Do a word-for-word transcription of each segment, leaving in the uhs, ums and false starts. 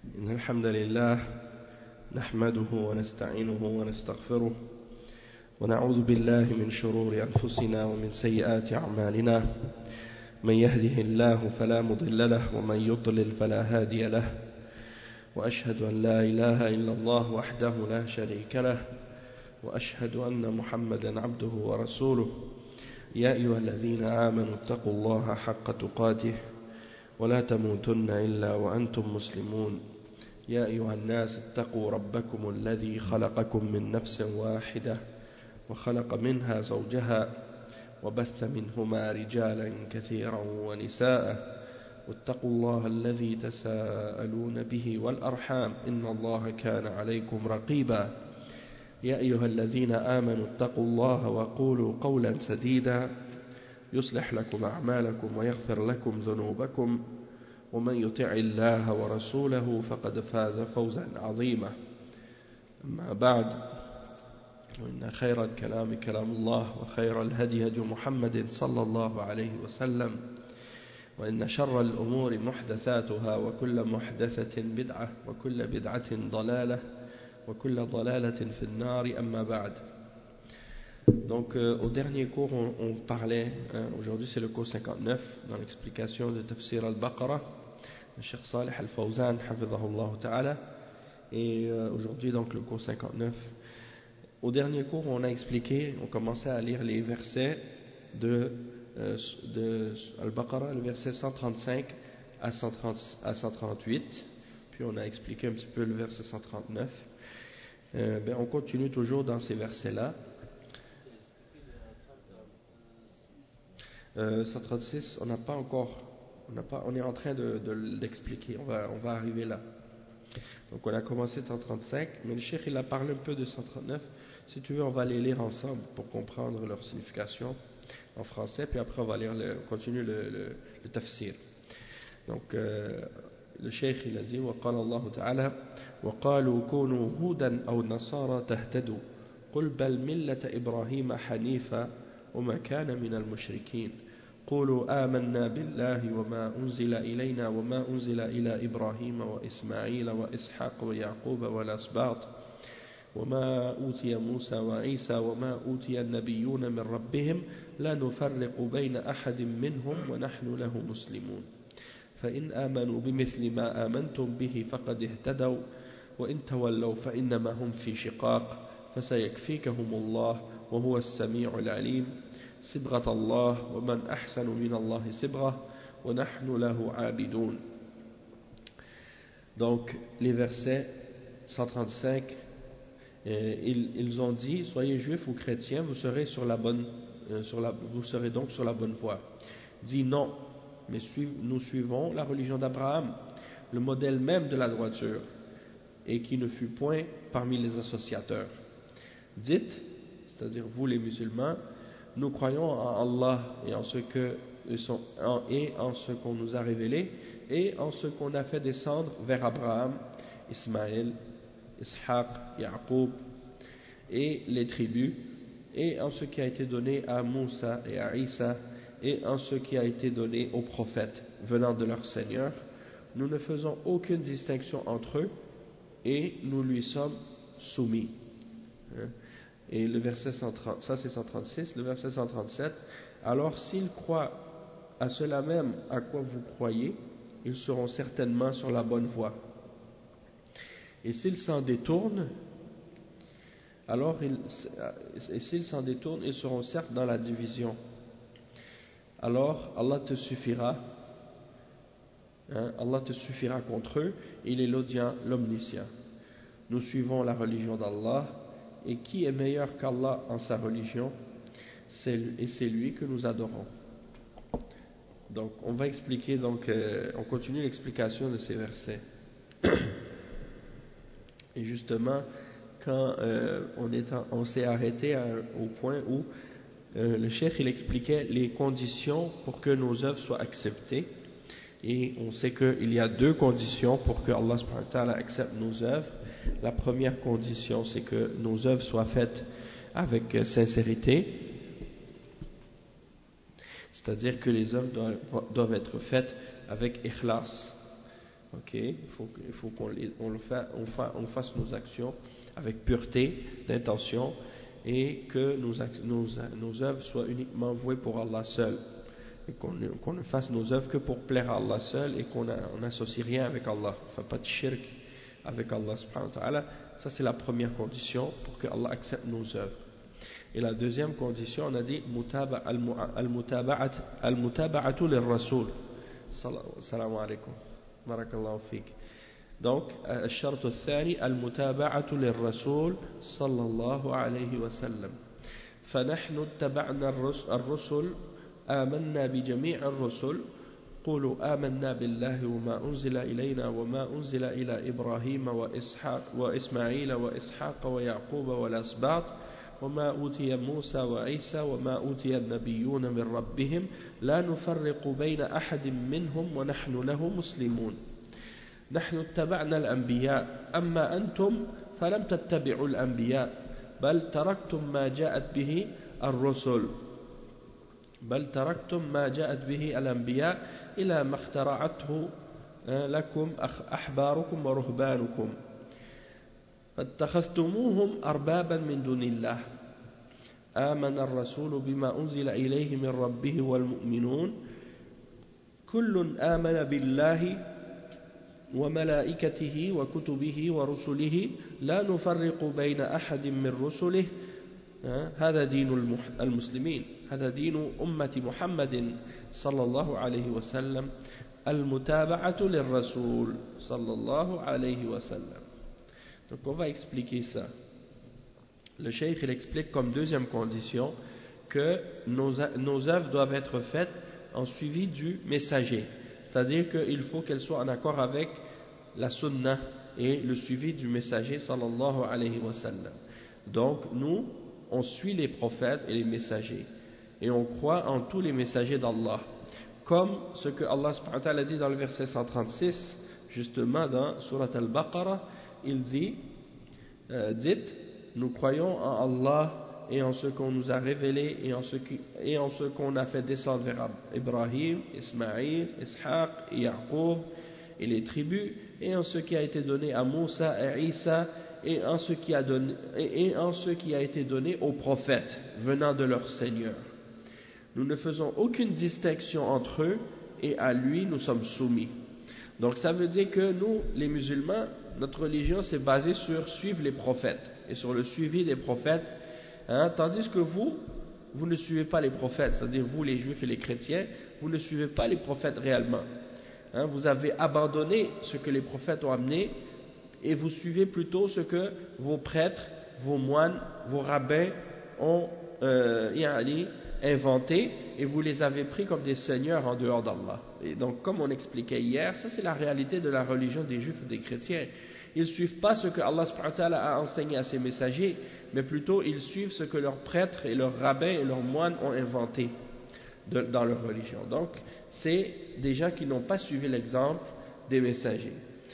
إن الحمد لله نحمده ونستعينه ونستغفره ونعوذ بالله من شرور أنفسنا ومن سيئات أعمالنا من يهده الله فلا مضل له ومن يضلل فلا هادي له وأشهد أن لا إله إلا الله وحده لا شريك له وأشهد أن محمدا عبده ورسوله يا أيها الذين آمنوا اتقوا الله حق تقاته ولا تموتن إلا وأنتم مسلمون يا أيها الناس اتقوا ربكم الذي خلقكم من نفس واحدة وخلق منها زوجها وبث منهما رجالا كثيرا ونساء واتقوا الله الذي تساءلون به والأرحام إن الله كان عليكم رقيبا يا أيها الذين آمنوا اتقوا الله وقولوا قولا سديدا يصلح لكم أعمالكم ويغفر لكم ذنوبكم ومن يطع الله ورسوله فقد فاز فوزا عظيما أما بعد وإن خير الكلام كلام الله وخير الهدي هدي محمد صلى الله عليه وسلم وإن شر الأمور محدثاتها وكل محدثة بدعة وكل بدعة ضلالة وكل ضلالة في النار أما بعد. Donc euh, au dernier cours on, on parlait, hein, aujourd'hui c'est le cours cinquante-neuf dans l'explication de Tafsir al-Baqarah de Cheikh Salih al-Fawzan hafidhahullah ta'ala, et euh, aujourd'hui donc le cours cinquante-neuf. Au dernier cours on a expliqué, on commençait à lire les versets de, euh, de al-Baqarah, le verset cent trente-cinq à cent trente, à cent trente-huit, puis on a expliqué un petit peu le verset cent trente-neuf. Euh, ben, on continue toujours dans ces versets là. Euh, cent trente-six, on n'a pas encore, on, n'a pas, on est en train de, de l'expliquer, on va, on va arriver là. Donc on a commencé cent trente-cinq, mais le cheikh il a parlé un peu de cent trente-neuf. Si tu veux, on va les lire ensemble pour comprendre leur signification en français, puis après on va lire le, continuer le, le, le tafsir. Donc euh, le cheikh il a dit وقال الله تعالى وقالوا كونوا هودا أو نصارى تهتدوا قل بل ملة إبراهيم حنيفا وما كان من المشركين قولوا آمنا بالله وما أنزل إلينا وما أنزل إلى إبراهيم وإسماعيل وإسحاق ويعقوب والأسباط وما أوتي موسى وعيسى وما أوتي النبيون من ربهم لا نفرق بين أحد منهم ونحن له مسلمون فإن آمنوا بمثل ما آمنتم به فقد اهتدوا وإن تولوا فإنما هم في شقاق فسيكفيكهم الله وهو السميع العليم صبغة الله ومن أحسن من الله صبغة ونحن له عابدون. Donc les versets cent trente-cinq, euh, ils, ils ont dit soyez juifs ou chrétiens, vous serez sur la bonne, euh, sur la, vous serez donc sur la bonne voie. Dit non, mais suiv, nous suivons la religion d'Abraham, le modèle même de la droiture, et qui ne fut point parmi les associateurs. Dites, c'est-à-dire vous les musulmans, nous croyons en Allah et en ce que et en ce qu'on nous a révélé et en ce qu'on a fait descendre vers Abraham, Ismaël, Ishaq, Yaqub et les tribus, et en ce qui a été donné à Moussa et à Isa, et en ce qui a été donné aux prophètes venant de leur Seigneur. Nous ne faisons aucune distinction entre eux et nous lui sommes soumis. Et le verset cent trente, ça c'est cent trente-six, le verset cent trente-sept, alors s'ils croient à cela même à quoi vous croyez, ils seront certainement sur la bonne voie. Et s'ils s'en détournent, alors ils, et s'ils s'en détournent, ils seront certes dans la division. Alors Allah te suffira, hein, Allah te suffira contre eux, il est l'audient, l'omniscient. Nous suivons la religion d'Allah, et qui est meilleur qu'Allah en sa religion, c'est, et c'est lui que nous adorons. Donc on va expliquer, donc euh, on continue l'explication de ces versets. Et justement, quand euh, on, est en, on s'est arrêté à, au point où euh, le cheikh il expliquait les conditions pour que nos œuvres soient acceptées, et on sait qu'il y a deux conditions pour que Allah subhanahu wa ta'ala accepte nos œuvres. La première condition, c'est que nos œuvres soient faites avec sincérité, c'est-à-dire que les œuvres doivent, doivent être faites avec ikhlas, Ok, il faut, il faut qu'on on le fa, on fa, on fasse nos actions avec pureté d'intention et que nos, nos, nos œuvres soient uniquement vouées pour Allah seul. Et qu'on qu'on ne fasse nos œuvres que pour plaire à Allah seul et qu'on n'associe rien avec Allah. On ne fait pas de shirk avec Allah subhanahu wa ta'ala. Ça c'est la première condition pour que Allah accepte nos œuvres. Et la deuxième condition, on a dit al-mutaba'atu lir-rasul. Salam alaykum. Barakallahu fik. Donc, الشرط الثاني المتابعة للرسول صلى الله عليه وسلم. فنحن اتبعنا الرسل آمنا بجميع الرسل. قولوا آمنا بالله وما أنزل إلينا وما أنزل إلى إبراهيم وإسحاق وإسماعيل وإسحاق ويعقوب والأسباط وما أوتي موسى وعيسى وما أوتي النبيون من ربهم لا نفرق بين أحد منهم ونحن له مسلمون. نحن اتبعنا الأنبياء أما أنتم فلم تتبعوا الأنبياء بل تركتم ما جاءت به الرسل بل تركتم ما جاءت به الأنبياء إلى ما اخترعته لكم أحباركم ورهبانكم فاتخذتموهم أربابا من دون الله. آمن الرسول بما أنزل إليه من ربه والمؤمنون كل آمن بالله وملائكته وكتبه ورسله لا نفرق بين أحد من رسله. هذا دين المسلمين، هذا دين أمة محمد صلى الله عليه وسلم، المتابعة للرسول صلى الله عليه وسلم. Donc on va expliquer ça. Le cheikh il explique comme deuxième condition que nos, nos œuvres doivent être faites en suivi du messager. C'est-à-dire qu'il faut qu'elles soient en accord avec la sunna et le suivi du messager sallallahu alayhi wa sallam. Donc nous, on suit les prophètes et les messagers. Et on croit en tous les messagers d'Allah. Comme ce que Allah subhanahu wa ta'ala dit dans le verset cent trente-six, justement dans Surat Al-Baqarah, il dit, euh, dites, nous croyons en Allah et en ce qu'on nous a révélé et en ce, qui, et en ce qu'on a fait descendre vers Ibrahim, Ismaïl, Ishaq et Yaqub et les tribus, et en ce qui a été donné à Moussa et Isa, et en ce qui a, donné, et en ce qui a été donné aux prophètes venant de leur Seigneur. Nous ne faisons aucune distinction entre eux et à lui nous sommes soumis. Donc ça veut dire que nous, les musulmans, notre religion c'est basée sur suivre les prophètes et sur le suivi des prophètes, hein, tandis que vous, vous ne suivez pas les prophètes, c'est-à-dire vous les juifs et les chrétiens, vous ne suivez pas les prophètes réellement. Hein, vous avez abandonné ce que les prophètes ont amené et vous suivez plutôt ce que vos prêtres, vos moines, vos rabbins ont euh, yani, inventé et vous les avez pris comme des seigneurs en dehors d'Allah. Et donc comme on expliquait hier, ça c'est la réalité de la religion des juifs et des chrétiens. Ils ne suivent pas ce que Allah subhanahu wa ta'ala a enseigné à ses messagers, mais plutôt ils suivent ce que leurs prêtres et leurs rabbins et leurs moines ont inventé de, dans leur religion. Donc c'est des gens qui n'ont pas suivi l'exemple des messagers.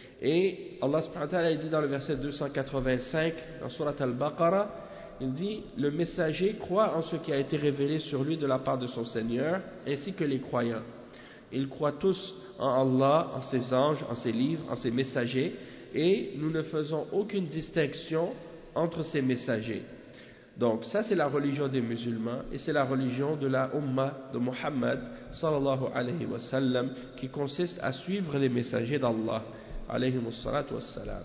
Et Allah subhanahu wa ta'ala dit dans le verset deux cent quatre-vingt-cinq dans Surat Al-Baqarah, il dit le messager croit en ce qui a été révélé sur lui de la part de son Seigneur ainsi que les croyants. Ils croient tous en Allah, en ses anges, en ses livres, en ses messagers et nous ne faisons aucune distinction entre ces messagers. Donc ça c'est la religion des musulmans et c'est la religion de la Ummah de Muhammad sallallahu alayhi wa sallam qui consiste à suivre les messagers d'Allah alayhi wa salatu wa salam.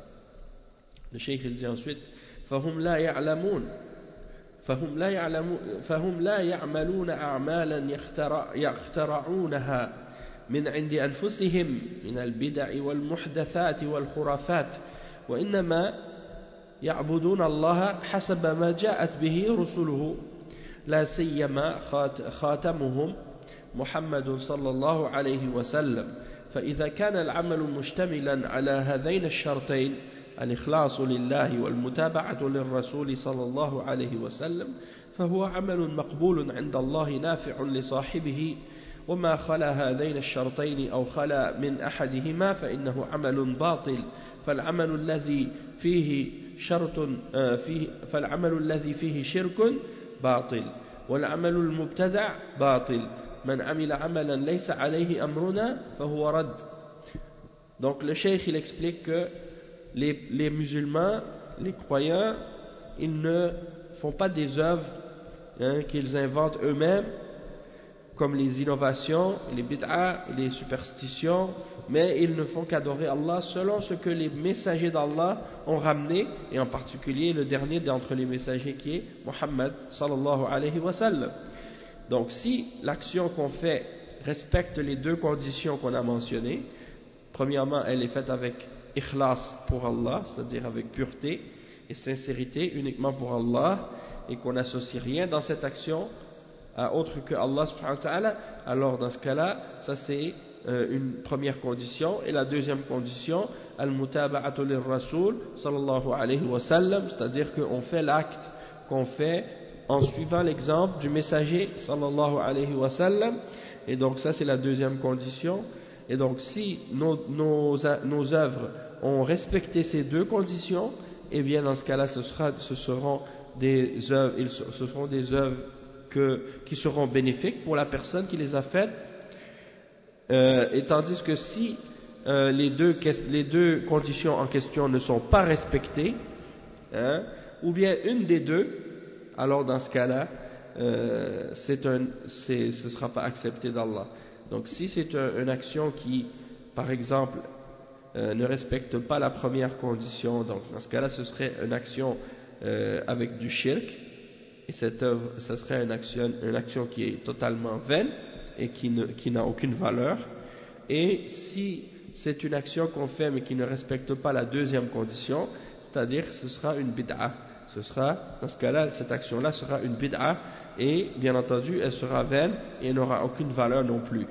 Le cheikh il dit ensuite فهم لا يعلمون فهم لا يعلمون فهم لا يعملون أعمالا يخترع يخترعونها من عند أنفسهم من البدع والمحدثات والخرافات وإنما يعبدون الله حسب ما جاءت به رسله لا سيما خاتمهم محمد صلى الله عليه وسلم فإذا كان العمل مشتملا على هذين الشرطين الإخلاص لله والمتابعة للرسول صلى الله عليه وسلم فهو عمل مقبول عند الله نافع لصاحبه وما خلا هذين الشرطين أو خلا من أحدهما فإنه عمل باطل فالعمل الذي فيه شرط فيه فالعمل الذي فيه شرك باطل والعمل المبتدع باطل من عمل عملا ليس عليه أمرنا فهو رد. Donc le cheikh il explique que les, les musulmans, les croyants, ils ne font pas des œuvres hein, qu'ils inventent eux-mêmes, comme les innovations, les bid'ah, les superstitions, mais ils ne font qu'adorer Allah selon ce que les messagers d'Allah ont ramené, et en particulier le dernier d'entre les messagers qui est Muhammad sallallahu alayhi wa sallam. Donc si l'action qu'on fait respecte les deux conditions qu'on a mentionnées, premièrement elle est faite avec ikhlas pour Allah, c'est-à-dire avec pureté et sincérité uniquement pour Allah, et qu'on n'associe rien dans cette action à autre que Allah subhanahu wa ta'ala, alors dans ce cas-là, ça c'est euh, une première condition. Et la deuxième condition, al-mutaba'atu lir-rasul sallallahu alayhi wa sallam, c'est-à-dire qu'on fait l'acte qu'on fait en suivant l'exemple du messager sallallahu alayhi wa sallam. Et donc ça c'est la deuxième condition. Et donc si nos, nos, nos œuvres ont respecté ces deux conditions, et eh bien dans ce cas-là ce, sera, ce seront des œuvres, ce seront des œuvres que, qui seront bénéfiques pour la personne qui les a faites, euh, et tandis que si euh, les, deux, les deux conditions en question ne sont pas respectées, hein, ou bien une des deux, alors dans ce cas-là, euh, c'est un, c'est, ce ne sera pas accepté d'Allah. Donc si c'est un, une action qui, par exemple, euh, ne respecte pas la première condition, donc dans ce cas-là, ce serait une action euh, avec du shirk, et cette œuvre, ce serait une action, une action qui est totalement vaine et qui, ne, qui n'a aucune valeur. Et si c'est une action qu'on fait mais qui ne respecte pas la deuxième condition, c'est-à-dire que ce sera une bid'a. Ce sera, dans ce cas-là, cette action-là sera une bid'a, et bien entendu, elle sera vaine et n'aura aucune valeur non plus.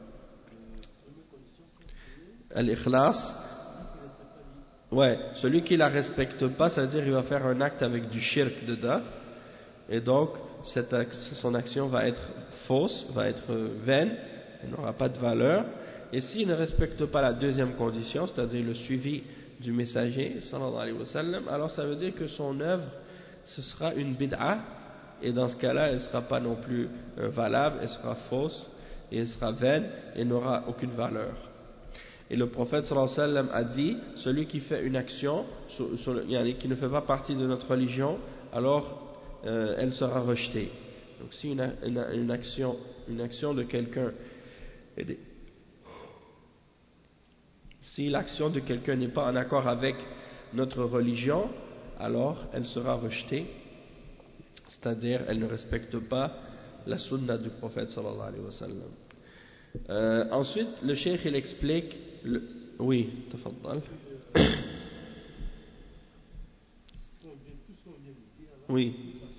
Al-ikhlas, ouais, celui qui la respecte pas, ça veut dire qu'il va faire un acte avec du shirk dedans. Et donc, cette action, son action va être fausse, va être vaine, elle n'aura pas de valeur. Et s'il ne respecte pas la deuxième condition, c'est-à-dire le suivi du messager, sallallahu alayhi wa sallam, alors ça veut dire que son œuvre, ce sera une bid'a, et dans ce cas-là, elle ne sera pas non plus euh, valable, elle sera fausse, et elle sera vaine, et n'aura aucune valeur. Et le prophète sallallahu alayhi wa sallam a dit, celui qui fait une action, sur, sur le, qui ne fait pas partie de notre religion, alors Euh, elle sera rejetée. Donc si une, une, une, action, une action de quelqu'un, si l'action de quelqu'un n'est pas en accord avec notre religion, alors elle sera rejetée, c'est-à-dire elle ne respecte pas la sunna du prophète sallallahu alayhi wa sallam. Euh, ensuite, le cheikh il explique, le, oui, tafaddal. Oui.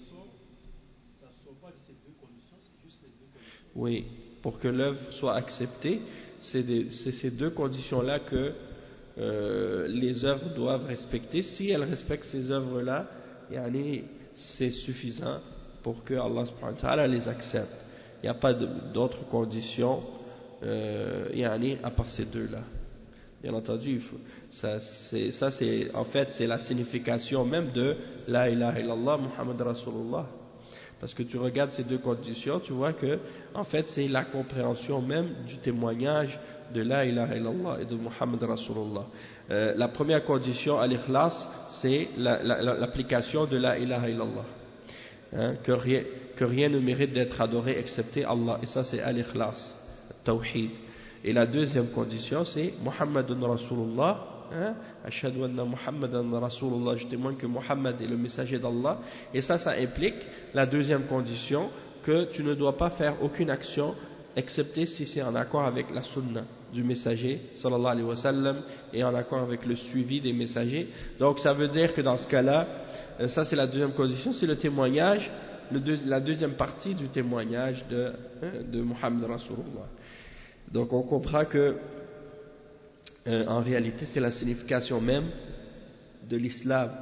Oui, pour que l'œuvre soit acceptée, c'est, des, c'est ces deux conditions-là que euh, les œuvres doivent respecter. Si elles respectent ces œuvres-là, yani, c'est suffisant pour que Allah subhanahu wa ta'ala les accepte. Il n'y a pas de, d'autres conditions euh, yani, à part ces deux-là. Bien entendu, il faut, ça, c'est, ça c'est, en fait, c'est la signification même de La ilaha illallah Muhammad Rasulullah. Parce que tu regardes ces deux conditions, tu vois que, en fait, c'est la compréhension même du témoignage de La ilaha illallah et de Muhammad Rasulullah. Euh, la première condition, al-ikhlas, c'est la, la, l'application de La ilaha illallah. Hein, que, rien, que rien ne mérite d'être adoré excepté Allah. Et ça, c'est al-ikhlas, tawhid. Et la deuxième condition, c'est Muhammadun Rasulullah. Ashhadu anna Muhammadan Rasulullah, je témoigne que Muhammad est le messager d'Allah. Et ça, ça implique la deuxième condition, que tu ne dois pas faire aucune action excepté si c'est en accord avec la sunna du messager sallallahu alayhi wa sallam et en accord avec le suivi des messagers. Donc ça veut dire que dans ce cas-là, ça c'est la deuxième condition, c'est le témoignage, le deux, la deuxième partie du témoignage de, de Muhammad Rasulullah. Donc on comprend que euh, en réalité c'est la signification même de l'islam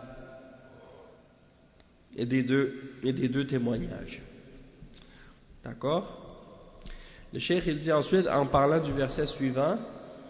et des deux, et des deux témoignages. D'accord? Le cheikh il dit ensuite, en parlant du verset suivant,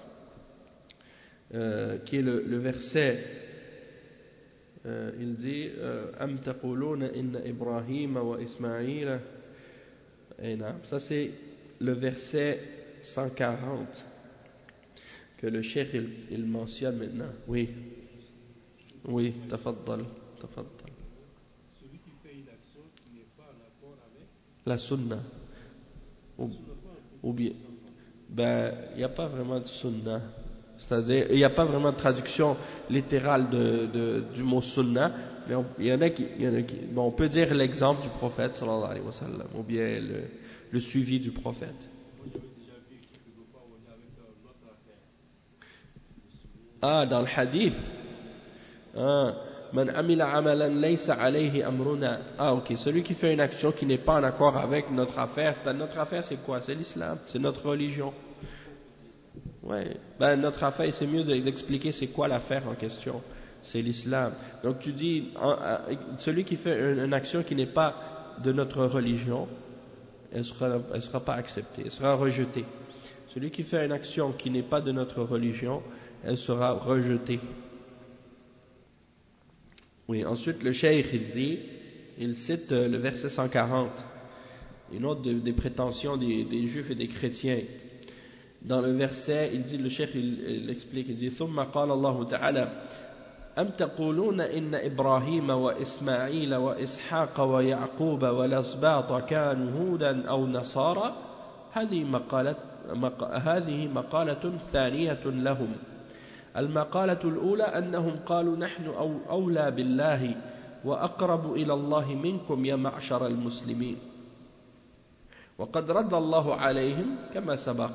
euh, qui est le, le verset, euh, il dit Am taquluna inna Ibrahim wa Ismaïl. Ça c'est le verset cent quarante que le cheikh il, il mentionne maintenant. Oui, oui, tafaddal, tafaddal. Celui qui fait une action qui n'est pas en accord avec la sunna. Ou, ou bien, ben, il n'y a pas vraiment de sunna. C'est-à-dire, il n'y a pas vraiment de traduction littérale de, de, du mot sunna, mais on, il y en a qui, il y en a qui bon, on peut dire l'exemple du prophète, sallallahu alayhi wa sallam, ou bien le, le suivi du prophète. moi j'avais déjà vu quelque part où on est avec euh, notre affaire. Ah, dans le hadith. Ah, man amila amalan laysa alayhi amruna. Ah, ok. Celui qui fait une action qui n'est pas en accord avec notre affaire, c'est notre affaire, c'est quoi? C'est l'islam, c'est notre religion. Ouais. Ben notre affaire, c'est mieux d'expliquer c'est quoi l'affaire en question. C'est l'islam. Donc tu dis, celui qui fait une action qui n'est pas de notre religion, elle sera, elle sera pas acceptée, elle sera rejetée. Celui qui fait une action qui n'est pas de notre religion, elle sera rejetée. Oui, ensuite le cheikh il dit, il cite le verset cent quarante, une autre de, des prétentions des, des juifs et des chrétiens. Dans le verset, il dit, le cheikh il, il explique, il dit, ثم قال الله تعالى أم تقولون إن إبراهيم وإسماعيل وإسحاق ويعقوب والأسباط كانوا هودا أو نصارى هذه مقالة مق... هذه مقالة ثانية لهم. المقالة الأولى أنهم قالوا نحن أو أولى بالله وأقرب إلى الله منكم يا معشر المسلمين، وقد رد الله عليهم كما سبق.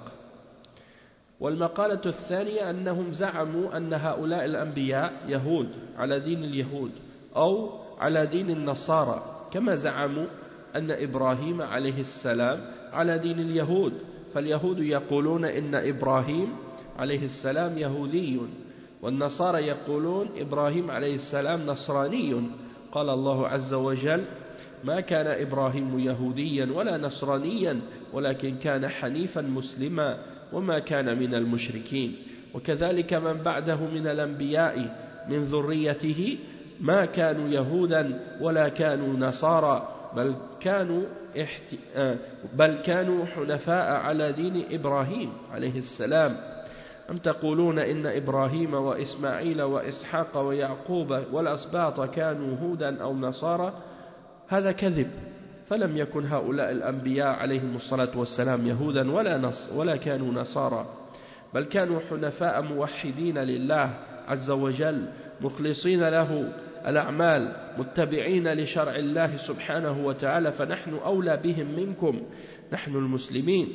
والمقالة الثانية أنهم زعموا أن هؤلاء الأنبياء يهود على دين اليهود أو على دين النصارى، كما زعموا أن إبراهيم عليه السلام على دين اليهود، فاليهود يقولون إن إبراهيم عليه السلام يهودي، والنصارى يقولون إبراهيم عليه السلام نصراني. قال الله عز وجل ما كان إبراهيم يهوديا ولا نصرانيا ولكن كان حنيفا مسلما وما كان من المشركين. وكذلك من بعده من الأنبياء من ذريته ما كانوا يهودا ولا كانوا نصارى بل كانوا احت... بل كانوا حنفاء على دين إبراهيم عليه السلام. أم تقولون إن إبراهيم وإسماعيل وإسحاق ويعقوب والأسباط كانوا هودا أو نصارى؟ هذا كذب، فلم يكن هؤلاء الأنبياء عليهم الصلاة والسلام يهودا ولا, نص ولا كانوا نصارى، بل كانوا حنفاء موحدين لله عز وجل مخلصين له الأعمال متبعين لشرع الله سبحانه وتعالى، فنحن أولى بهم منكم نحن المسلمين،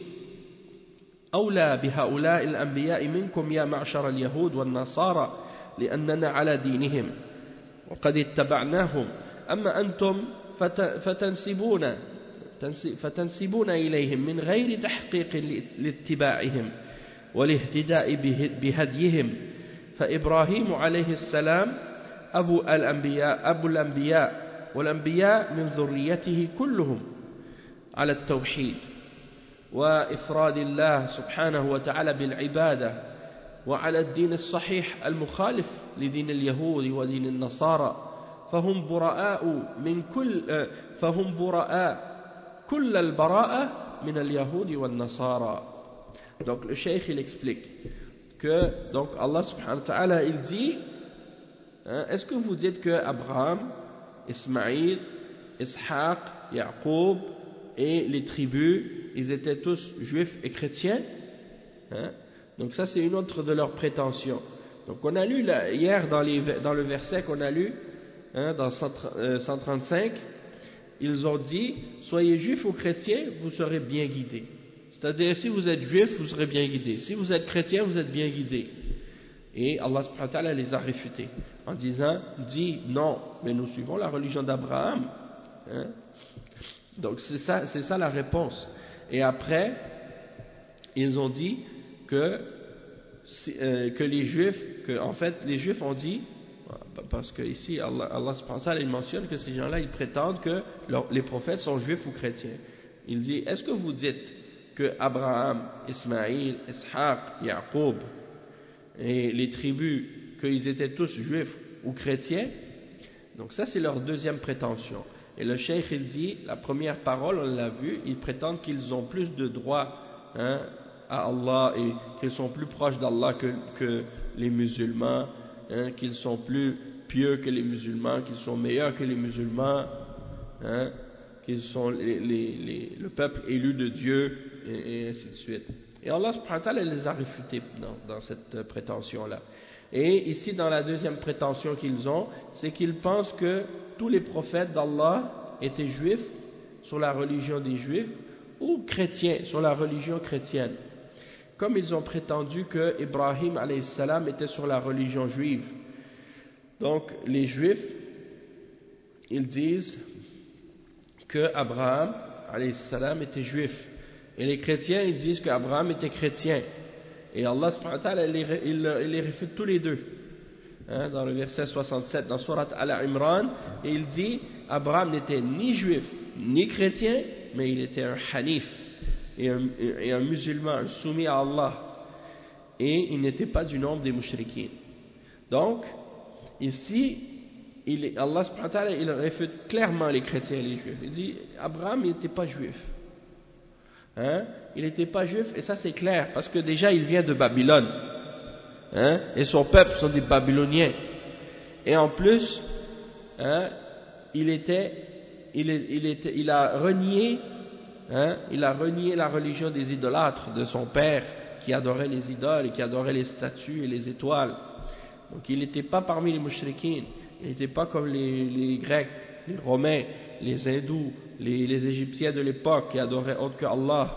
أولى بهؤلاء الأنبياء منكم يا معشر اليهود والنصارى لأننا على دينهم وقد اتبعناهم. أما أنتم فتنسبون فتنسبون إليهم من غير تحقيق لاتباعهم والاهتداء بهديهم، فإبراهيم عليه السلام أبو الأنبياء أبو الأنبياء والأنبياء من ذريته كلهم على التوحيد وإفراد الله سبحانه وتعالى بالعبادة وعلى الدين الصحيح المخالف لدين اليهود ودين النصارى، فهم براء من كل فهم براء كل البراءة من اليهود والنصارى. Donc le cheikh il explique que donc Allah subhanahu wa ta'ala il dit hein, est-ce que vous dites que Abraham, Ismaïl, Ishaq, Yaqub et les tribus ils étaient tous juifs et chrétiens hein? Donc ça c'est une autre de leurs prétentions. Donc on a lu là, hier dans, les, dans le verset qu'on a lu hein, dans cent trente-cinq, ils ont dit soyez juifs ou chrétiens, vous serez bien guidés. C'est-à-dire si vous êtes juif, vous serez bien guidés. Si vous êtes chrétien, vous êtes bien guidés. Et Allah subhanahu wa ta'ala les a réfutés en disant dis non, mais nous suivons la religion d'Abraham. Hein? Donc c'est ça, c'est ça la réponse. Et après, ils ont dit que, euh, que les juifs, que en fait les juifs ont dit, parce que ici Allah, Allah subhanahu wa ta'ala il mentionne que ces gens-là ils prétendent que leur, les prophètes sont juifs ou chrétiens. Il dit est-ce que vous dites que Abraham, Ismaïl, Ishaq, Yaqub et les tribus qu'ils étaient tous juifs ou chrétiens? Donc ça c'est leur deuxième prétention. Et le cheikh il dit la première parole on l'a vu, ils prétendent qu'ils ont plus de droits hein, à Allah et qu'ils sont plus proches d'Allah que, que les musulmans, hein, qu'ils sont plus pieux que les musulmans, qu'ils sont meilleurs que les musulmans, hein, qu'ils sont les, les, les, le peuple élu de Dieu, et, et ainsi de suite. Et Allah subhanahu wa ta'ala les a réfutés dans, dans cette prétention-là. Et ici, dans la deuxième prétention qu'ils ont, c'est qu'ils pensent que tous les prophètes d'Allah étaient juifs, sur la religion des juifs, ou chrétiens, sur la religion chrétienne. Comme ils ont prétendu que Ibrahim alayhi salam était sur la religion juive. Donc, les juifs, ils disent que Abraham alayhi salam était juif. Et les chrétiens, ils disent qu'Abraham était chrétien. Et Allah subhanahu wa ta'ala, il, il, il les réfute tous les deux. Hein, dans le verset soixante-sept, dans Surat Al-Imran, et il dit, Abraham n'était ni juif, ni chrétien, mais il était un hanif, et un, et un musulman, un soumis à Allah. Et il n'était pas du nombre des mouchriquins. Donc, ici, il, Allah subhanahu wa ta'ala, il réfute clairement les chrétiens et les juifs. Il dit, Abraham, il n'était pas juif. Hein? Il n'était pas juif, et ça c'est clair, parce que déjà il vient de Babylone, hein? Et son peuple sont des Babyloniens, et en plus, hein, il était, il, est, il, était, il a renié, hein, il a renié la religion des idolâtres de son père, qui adorait les idoles et qui adorait les statues et les étoiles. Donc il n'était pas parmi les mouchriquins, il n'était pas comme les, les Grecs, les Romains, les Hindous, les, les Égyptiens de l'époque qui adoraient autre que Allah.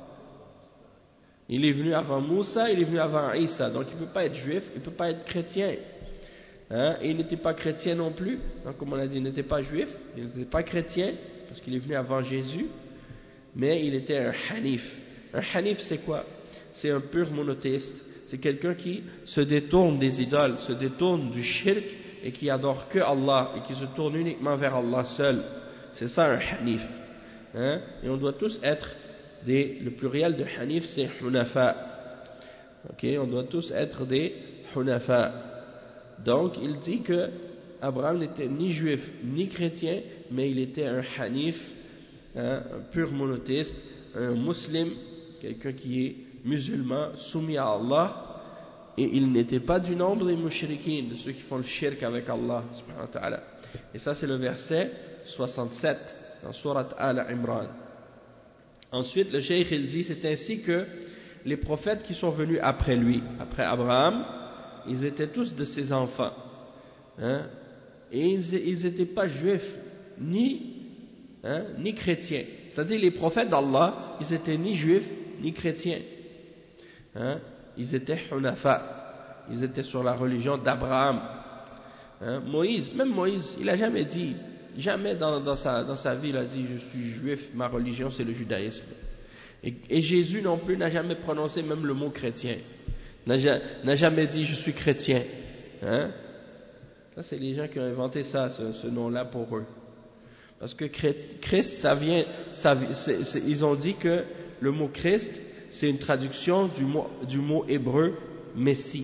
Il est venu avant Moussa, il est venu avant Isa, donc il ne peut pas être juif, il ne peut pas être chrétien. Hein? Et il n'était pas chrétien non plus, donc comme on a dit, il n'était pas juif, il n'était pas chrétien, parce qu'il est venu avant Jésus, mais il était un hanif. Un hanif c'est quoi? C'est un pur monothéiste, c'est quelqu'un qui se détourne des idoles, se détourne du shirk, et qui adore que Allah, et qui se tourne uniquement vers Allah seul. C'est ça un hanif. Hein? Et on doit tous être des, le pluriel de hanif c'est hunafa. Ok, on doit tous être des hunafa. Donc il dit que Abraham n'était ni juif ni chrétien, mais il était un hanif, hein, un pur monothéiste, un musulman, quelqu'un qui est musulman, soumis à Allah. Et il n'était pas du nombre des mouchriquins, de ceux qui font le shirk avec Allah subhanahu wa ta'ala. Et ça c'est le verset soixante-sept dans Surat Al-Imran. Ensuite le cheikh il dit, c'est ainsi que les prophètes qui sont venus après lui, après Abraham, ils étaient tous de ses enfants. Hein, et ils n'étaient pas juifs, ni, hein, ni chrétiens. C'est-à-dire les prophètes d'Allah, ils étaient ni juifs, ni chrétiens. Hein, ils étaient hunafa, ils étaient sur la religion d'Abraham. Hein, Moïse, même Moïse, il n'a jamais dit, jamais dans, dans, sa, dans sa vie il a dit je suis juif, ma religion c'est le judaïsme. Et, et Jésus non plus n'a jamais prononcé même le mot chrétien, n'a jamais dit je suis chrétien. Hein, ça c'est les gens qui ont inventé ça, ce, ce nom-là pour eux. Parce que Christ, ça vient, ça, c'est, c'est, ils ont dit que le mot Christ, c'est une traduction du mot, du mot hébreu Messie.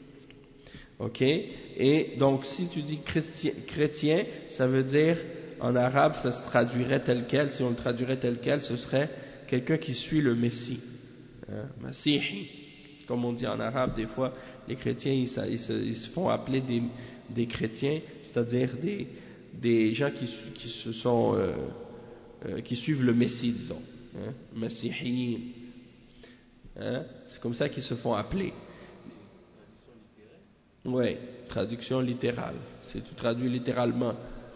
Ok? Et donc, si tu dis chrétien, chrétien, ça veut dire, en arabe, ça se traduirait tel quel, si on le traduirait tel quel, ce serait quelqu'un qui suit le Messie. Hein? Masihi. Comme on dit en arabe, des fois, les chrétiens, ils, ils, se, ils se font appeler des, des chrétiens, c'est-à-dire des, des gens qui, qui se sont, euh, euh, qui suivent le Messie, disons. Hein? Masihiyin. Hein? C'est comme ça qu'ils se font appeler. Oui, traduction littérale. C'est tout traduit littéralement.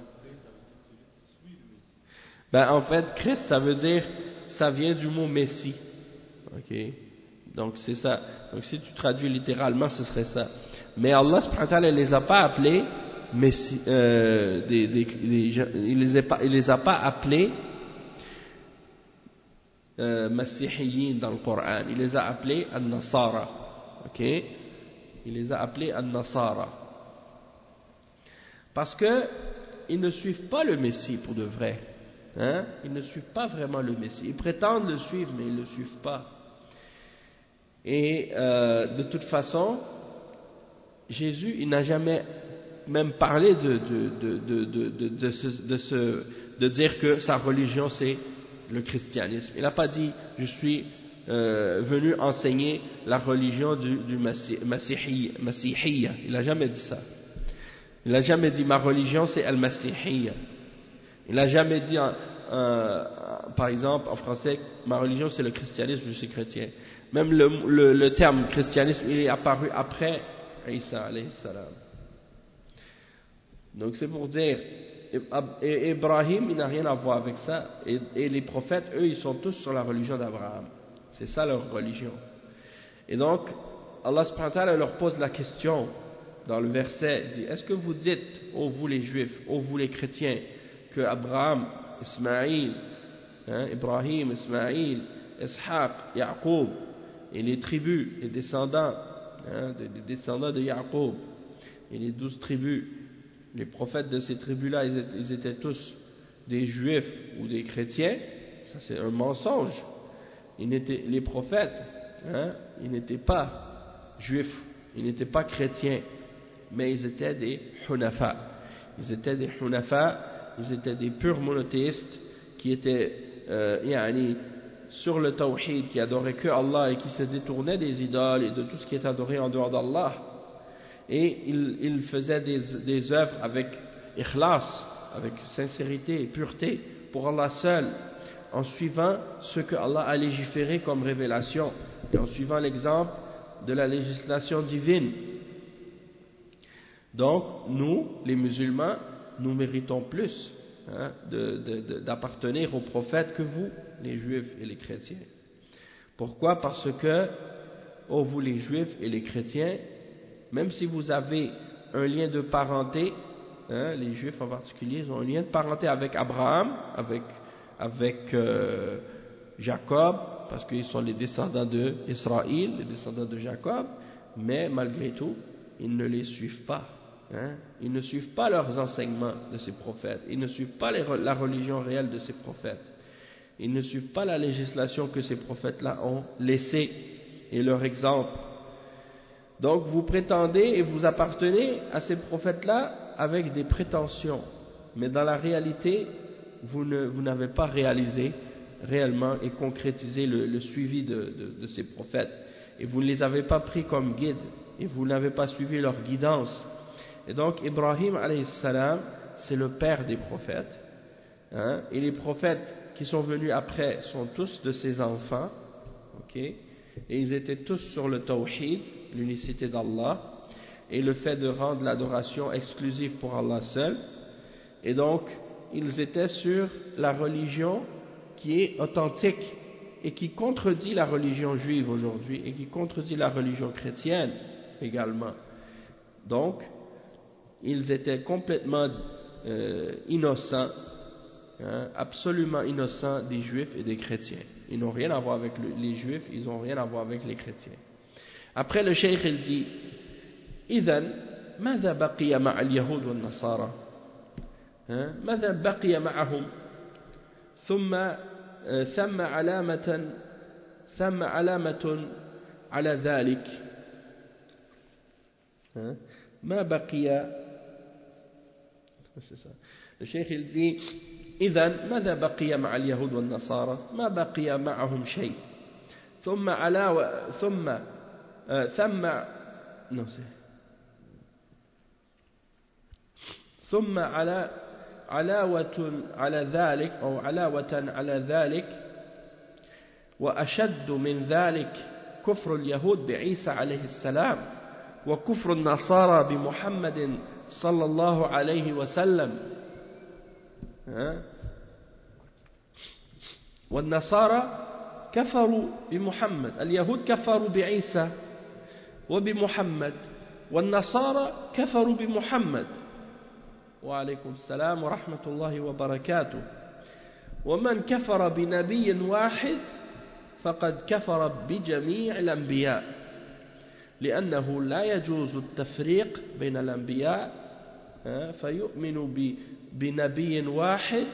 Ben, en fait, Christ, ça veut dire, ça vient du mot Messie. Ok? Donc, c'est ça. Donc, si tu traduis littéralement, ce serait ça. Mais Allah, subhanahu wa ta'ala, il les a pas appelés Messie, euh, des, des, des, il les a pas, il les a pas appelés Euh, Masihiyin dans le Coran, il les a appelés An-Nasara. Ok? Il les a appelés An-Nasara. Parce que ils ne suivent pas le Messie pour de vrai. Hein? Ils ne suivent pas vraiment le Messie. Ils prétendent le suivre, mais ils ne le suivent pas. Et euh, de toute façon, Jésus, il n'a jamais même parlé de, de, de, de, de, de, de, ce, de, ce, de dire que sa religion c'est le christianisme. Il n'a pas dit je suis euh, venu enseigner la religion du, du Masihiyya. Il n'a jamais dit ça. Il n'a jamais dit ma religion c'est Al-Masihiyya. Il n'a jamais dit, euh, euh, par exemple, en français, ma religion c'est le christianisme, je suis chrétien. Même le, le, le terme christianisme, il est apparu après Isa alayhi salam. Donc c'est pour dire, et Ibrahim, il n'a rien à voir avec ça. Et, et les prophètes, eux, ils sont tous sur la religion d'Abraham. C'est ça leur religion. Et donc, Allah subhanahu wa ta'ala leur pose la question dans le verset, il dit, est-ce que vous dites, ô vous les juifs, ô vous les chrétiens, que Abraham, Ismaïl, hein, Ibrahim, Ismaïl, Ishaq, Yaqub, et les tribus, les descendants, hein, les descendants de Yaqub, et les douze tribus, les prophètes de ces tribus-là, ils étaient, ils étaient tous des juifs ou des chrétiens, ça c'est un mensonge. Ils n'étaient, les prophètes, hein, ils n'étaient pas juifs, ils n'étaient pas chrétiens, mais ils étaient des hunafa. Ils étaient des hunafa, ils étaient des purs monothéistes qui étaient euh, yani, sur le tawhid, qui adoraient que Allah et qui se détournaient des idoles et de tout ce qui est adoré en dehors d'Allah. Et il, il faisait des, des œuvres avec ikhlas, avec sincérité et pureté pour Allah seul, en suivant ce que Allah a légiféré comme révélation et en suivant l'exemple de la législation divine. Donc nous, les musulmans, nous méritons plus hein, de, de, de, d'appartenir aux prophètes que vous, les juifs et les chrétiens. Pourquoi? Parce que, oh vous les juifs et les chrétiens, même si vous avez un lien de parenté, hein, les juifs en particulier, ils ont un lien de parenté avec Abraham, avec, avec euh, Jacob, parce qu'ils sont les descendants d'Israël, les descendants de Jacob, mais malgré tout, ils ne les suivent pas. Hein, ils ne suivent pas leurs enseignements de ces prophètes, ils ne suivent pas les, la religion réelle de ces prophètes, ils ne suivent pas la législation que ces prophètes-là ont laissée et leur exemple. Donc vous prétendez et vous appartenez à ces prophètes-là avec des prétentions, mais dans la réalité, vous, ne, vous n'avez pas réalisé réellement et concrétisé le, le suivi de, de, de ces prophètes, et vous ne les avez pas pris comme guides, et vous n'avez pas suivi leur guidance. Et donc Ibrahim alayhi salam, c'est le père des prophètes, hein, et les prophètes qui sont venus après sont tous de ses enfants, ok, et ils étaient tous sur le tawhid, l'unicité d'Allah, et le fait de rendre l'adoration exclusive pour Allah seul, et donc ils étaient sur la religion qui est authentique et qui contredit la religion juive aujourd'hui et qui contredit la religion chrétienne également. Donc ils étaient complètement euh, innocents, hein, absolument innocents des juifs et des chrétiens. Ils n'ont rien à voir avec le, les juifs, ils n'ont rien à voir avec les chrétiens. Après le cheikh il dit إذن ماذا بقي مع اليهود والنصارى ماذا بقي معهم ثم ثم علامة ثم علامة على ذلك ما بقي. Le cheikh il dit إذن ماذا بقي مع اليهود والنصارى ما بقي معهم شيء ثم علاوة ثم آه ثم non, ثم على علاوة على ذلك أو علاوة على ذلك وأشد من ذلك كفر اليهود بعيسى عليه السلام وكفر النصارى بمحمد صلى الله عليه وسلم. والنصارى كفروا بمحمد، اليهود كفروا بعيسى وبمحمد، والنصارى كفروا بمحمد وعليكم السلام ورحمة الله وبركاته. ومن كفر بنبي واحد فقد كفر بجميع الأنبياء لأنه لا يجوز التفريق بين الأنبياء فيؤمن بنبي واحد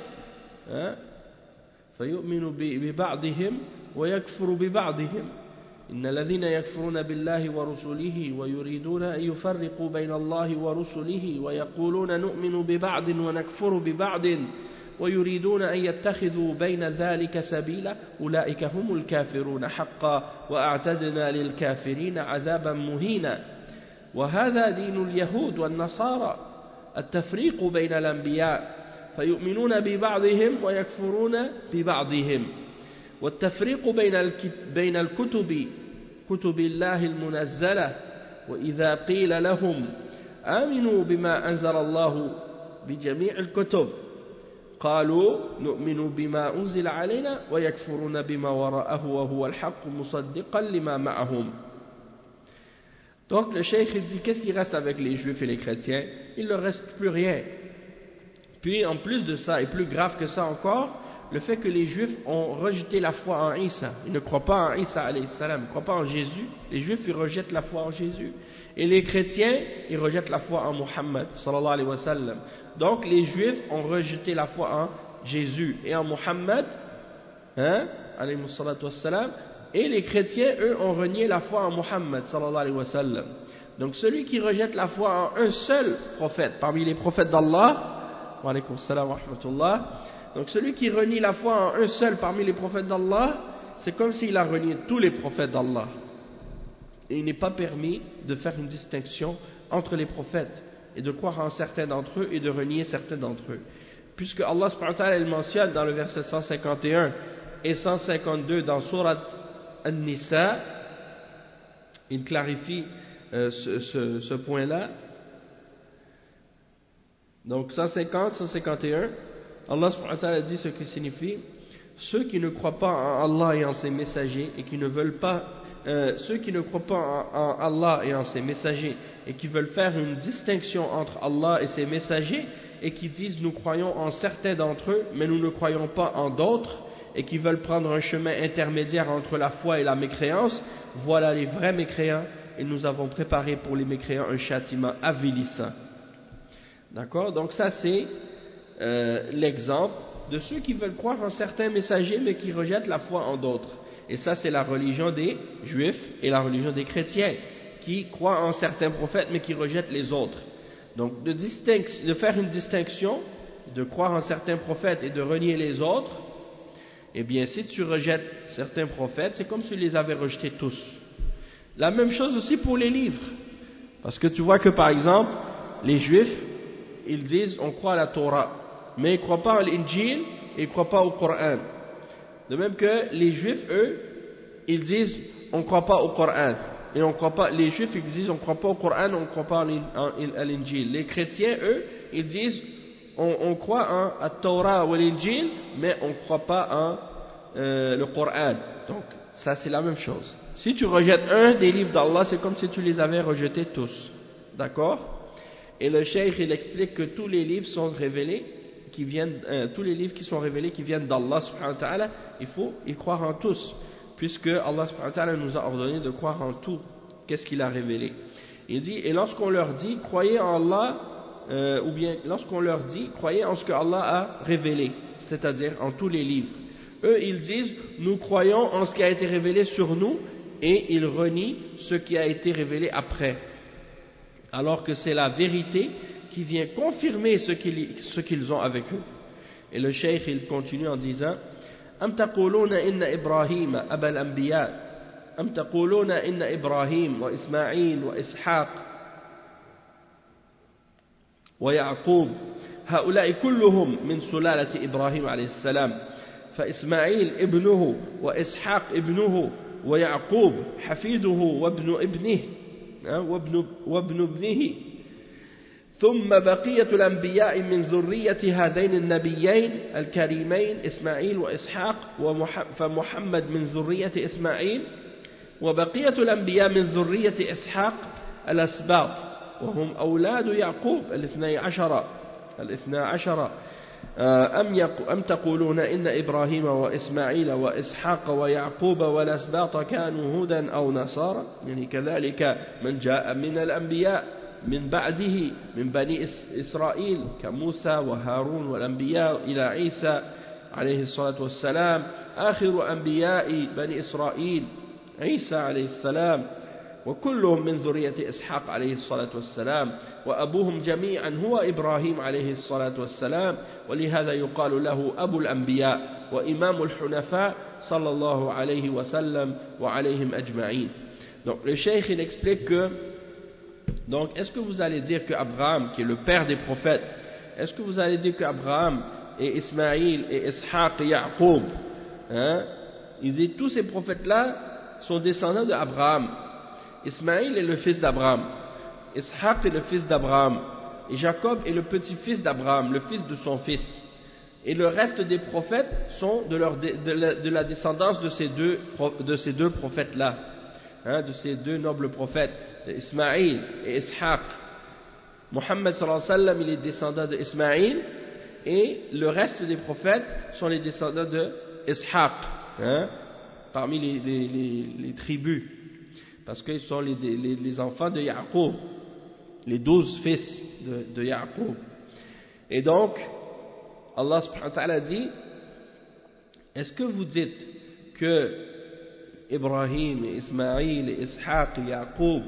فيؤمن ببعضهم ويكفر ببعضهم. إن الذين يكفرون بالله ورسله ويريدون أن يفرقوا بين الله ورسله ويقولون نؤمن ببعض ونكفر ببعض ويريدون أن يتخذوا بين ذلك سبيلا أولئك هم الكافرون حقا وأعتدنا للكافرين عذابا مهينا وهذا دين اليهود والنصارى التفريق بين الأنبياء فيؤمنون ببعضهم ويكفرون ببعضهم والتفريق بين الكتب كتب الله المنزلة وإذا قيل لهم آمنوا بما أنزل الله بجميع الكتب قالوا نؤمن بما أنزل علينا ويكفرون بما وراءه وهو الحق مصدقا لما معهم. Donc le cheikh il dit qu'est-ce qui reste avec les juifs et les chrétiens? Il ne reste plus rien. Puis en plus de ça, et plus grave que ça encore, le fait que les juifs ont rejeté la foi en Isa. Ils ne croient pas en Isa alayhi salam, ils ne croient pas en Jésus. Les juifs ils rejettent la foi en Jésus. Et les chrétiens, ils rejettent la foi en Muhammad sallallahu alayhi wa sallam. Donc les juifs ont rejeté la foi en Jésus et en Muhammad, hein, alayhi salatu wassalam. Et les chrétiens, eux, ont renié la foi en Muhammad sallallahu alayhi wa sallam. Donc celui qui rejette la foi en un seul prophète parmi les prophètes d'Allah, wa alaykum salam wa rahmatullah. Donc celui qui renie la foi en un seul parmi les prophètes d'Allah, c'est comme s'il a renié tous les prophètes d'Allah. Et il n'est pas permis de faire une distinction entre les prophètes et de croire en certains d'entre eux et de renier certains d'entre eux. Puisque Allah subhanahu wa ta'ala il mentionne dans le verset cent cinquante et un et cent cinquante-deux dans Surat An-Nisa, il clarifie euh, ce, ce, ce point-là. Donc cent cinquante, cent cinquante et un, Allah subhanahu wa ta'ala dit ce qui signifie ceux qui ne croient pas en Allah et en ses messagers et qui ne veulent pas euh, ceux qui ne croient pas en, en Allah et en ses messagers et qui veulent faire une distinction entre Allah et ses messagers et qui disent nous croyons en certains d'entre eux mais nous ne croyons pas en d'autres et qui veulent prendre un chemin intermédiaire entre la foi et la mécréance, voilà les vrais mécréants et nous avons préparé pour les mécréants un châtiment avilissant. D'accord? Donc ça c'est euh, l'exemple de ceux qui veulent croire en certains messagers mais qui rejettent la foi en d'autres. Et ça c'est la religion des juifs et la religion des chrétiens qui croient en certains prophètes mais qui rejettent les autres. Donc de, de faire une distinction, de croire en certains prophètes et de renier les autres, eh bien si tu rejettes certains prophètes, c'est comme si tu les avais rejetés tous. La même chose aussi pour les livres. Parce que tu vois que par exemple, les juifs, ils disent on croit à la Torah, mais ils ne croient pas à l'Injil et ils ne croient pas au Coran. De même que les juifs, eux, ils disent on ne croit pas au Coran. Et on croit pas, les juifs ils disent on ne croit pas au Coran, on ne croit pas à l'Injil. Les chrétiens, eux, ils disent on, on croit en la Torah ou l'Injil, mais on ne croit pas en euh, le Coran. Donc ça c'est la même chose. Si tu rejettes un des livres d'Allah, c'est comme si tu les avais rejetés tous. D'accord? Et le cheikh il explique que tous les livres sont révélés, qui viennent, euh, tous les livres qui sont révélés qui viennent d'Allah subhanahu wa ta'ala, il faut y croire en tous. Puisque Allah subhanahu wa ta'ala nous a ordonné de croire en tout, qu'est-ce qu'il a révélé. Il dit, et lorsqu'on leur dit, croyez en Allah, euh, ou bien lorsqu'on leur dit, croyez en ce que Allah a révélé, c'est-à-dire en tous les livres. Eux, ils disent, nous croyons en ce qui a été révélé sur nous, et ils renient ce qui a été révélé après. Alors que c'est la vérité qui vient confirmer ce qu'ils, ce qu'ils ont avec eux. Et le cheikh, il continue en disant, أم تقولون إن إبراهيم أبا الأنبياء أم تقولون إن إبراهيم وإسماعيل وإسحاق ويعقوب هؤلاء كلهم من سلالة إبراهيم عليه السلام فإسماعيل ابنه وإسحاق ابنه ويعقوب حفيده وابن ابنه وابن, وابن ابنه ثم بقية الأنبياء من ذرية هذين النبيين الكريمين إسماعيل وإسحاق فمحمد من ذرية إسماعيل وبقية الأنبياء من ذرية إسحاق الأسباط وهم أولاد يعقوب الاثني عشر الاثنى عشر أم, أم تقولون إن إبراهيم وإسماعيل وإسحاق ويعقوب والأسباط كانوا هودا أو نصارى يعني كذلك من جاء من الأنبياء من بعده من بني إسرائيل كموسى وهارون والأنبياء إلى عيسى عليه الصلاة والسلام آخر أنبياء بني إسرائيل عيسى عليه السلام وكلهم من ذرية إسحاق عليه الصلاة والسلام وأبوهم جميعا هو إبراهيم عليه الصلاة والسلام ولهذا يقال له أبو الأنبياء وإمام الحنفاء صلى الله عليه وسلم وعليهم أجمعين. Donc le cheikh il explique que donc est-ce que vous allez dire que Abraham qui est le père des prophètes, est-ce que vous allez dire que Abraham et Ismaïl et Ishaq et Yaqub, hein, il dit tous ces prophètes là sont descendants d'Abraham. Ismaïl est le fils d'Abraham, Ishaq est le fils d'Abraham, et Jacob est le petit-fils d'Abraham, le fils de son fils. Et le reste des prophètes sont de, leur, de, la, de la descendance de ces deux, de ces deux prophètes-là, hein, de ces deux nobles prophètes, Ismaïl et Ishaq. Mohammed sallallahu alayhi wa sallam, il est descendant d'Ismaïl, et le reste des prophètes sont les descendants de Ishaq, hein, parmi les, les, les, les tribus. Parce qu'ils sont les, les, les enfants de Yaqub, les douze fils de, de Yaqub. Et donc, Allah subhanahu wa ta'ala dit, est-ce que vous dites que Ibrahim, et Ismaïl, et Ishaq, et Yaqub,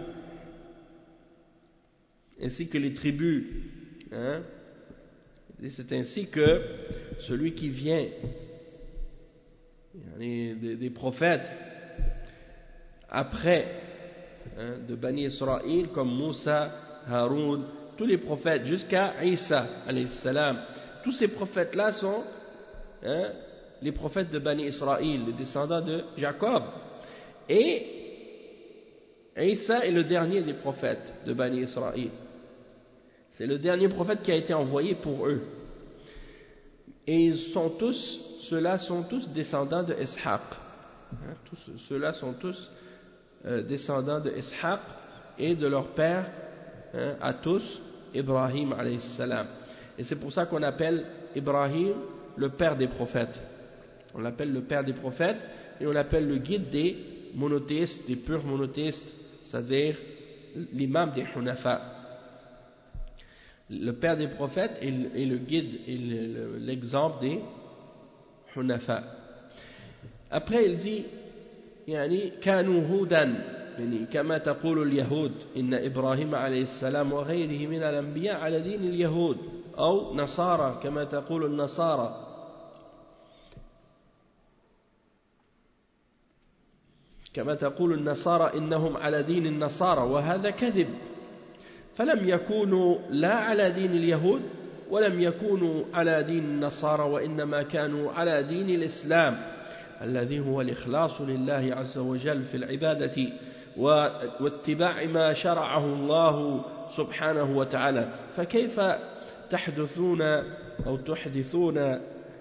ainsi que les tribus, hein, c'est ainsi que celui qui vient des, des prophètes après, hein, de Bani Israël, comme Moussa, Haroun, tous les prophètes, jusqu'à Isa, alayhi salam, tous ces prophètes-là sont, hein, les prophètes de Bani Israël, les descendants de Jacob. Et Isa est le dernier des prophètes de Bani Israël. C'est le dernier prophète qui a été envoyé pour eux. Et ils sont tous, ceux-là sont tous descendants de Ishaq. Hein, tous, ceux-là sont tous Euh, descendants de Ishaq et de leur père, hein, à tous, Ibrahim alayhi salam. Et c'est pour ça qu'on appelle Ibrahim le père des prophètes. On l'appelle le père des prophètes et on l'appelle le guide des monothéistes, des purs monothéistes, c'est-à-dire l'imam des Hunafa. Le père des prophètes est le guide et l'exemple des Hunafa. Après il dit يعني كانوا هودا يعني كما تقول اليهود إن إبراهيم عليه السلام وغيره من الأنبياء على دين اليهود أو نصارى كما تقول النصارى كما تقول النصارى إنهم على دين النصارى وهذا كذب فلم يكونوا لا على دين اليهود ولم يكونوا على دين النصارى وإنما كانوا على دين الإسلام الذي هو الإخلاص لله عز وجل في العبادة واتباع ما شرعه الله سبحانه وتعالى فكيف تحدثون أو تحدثون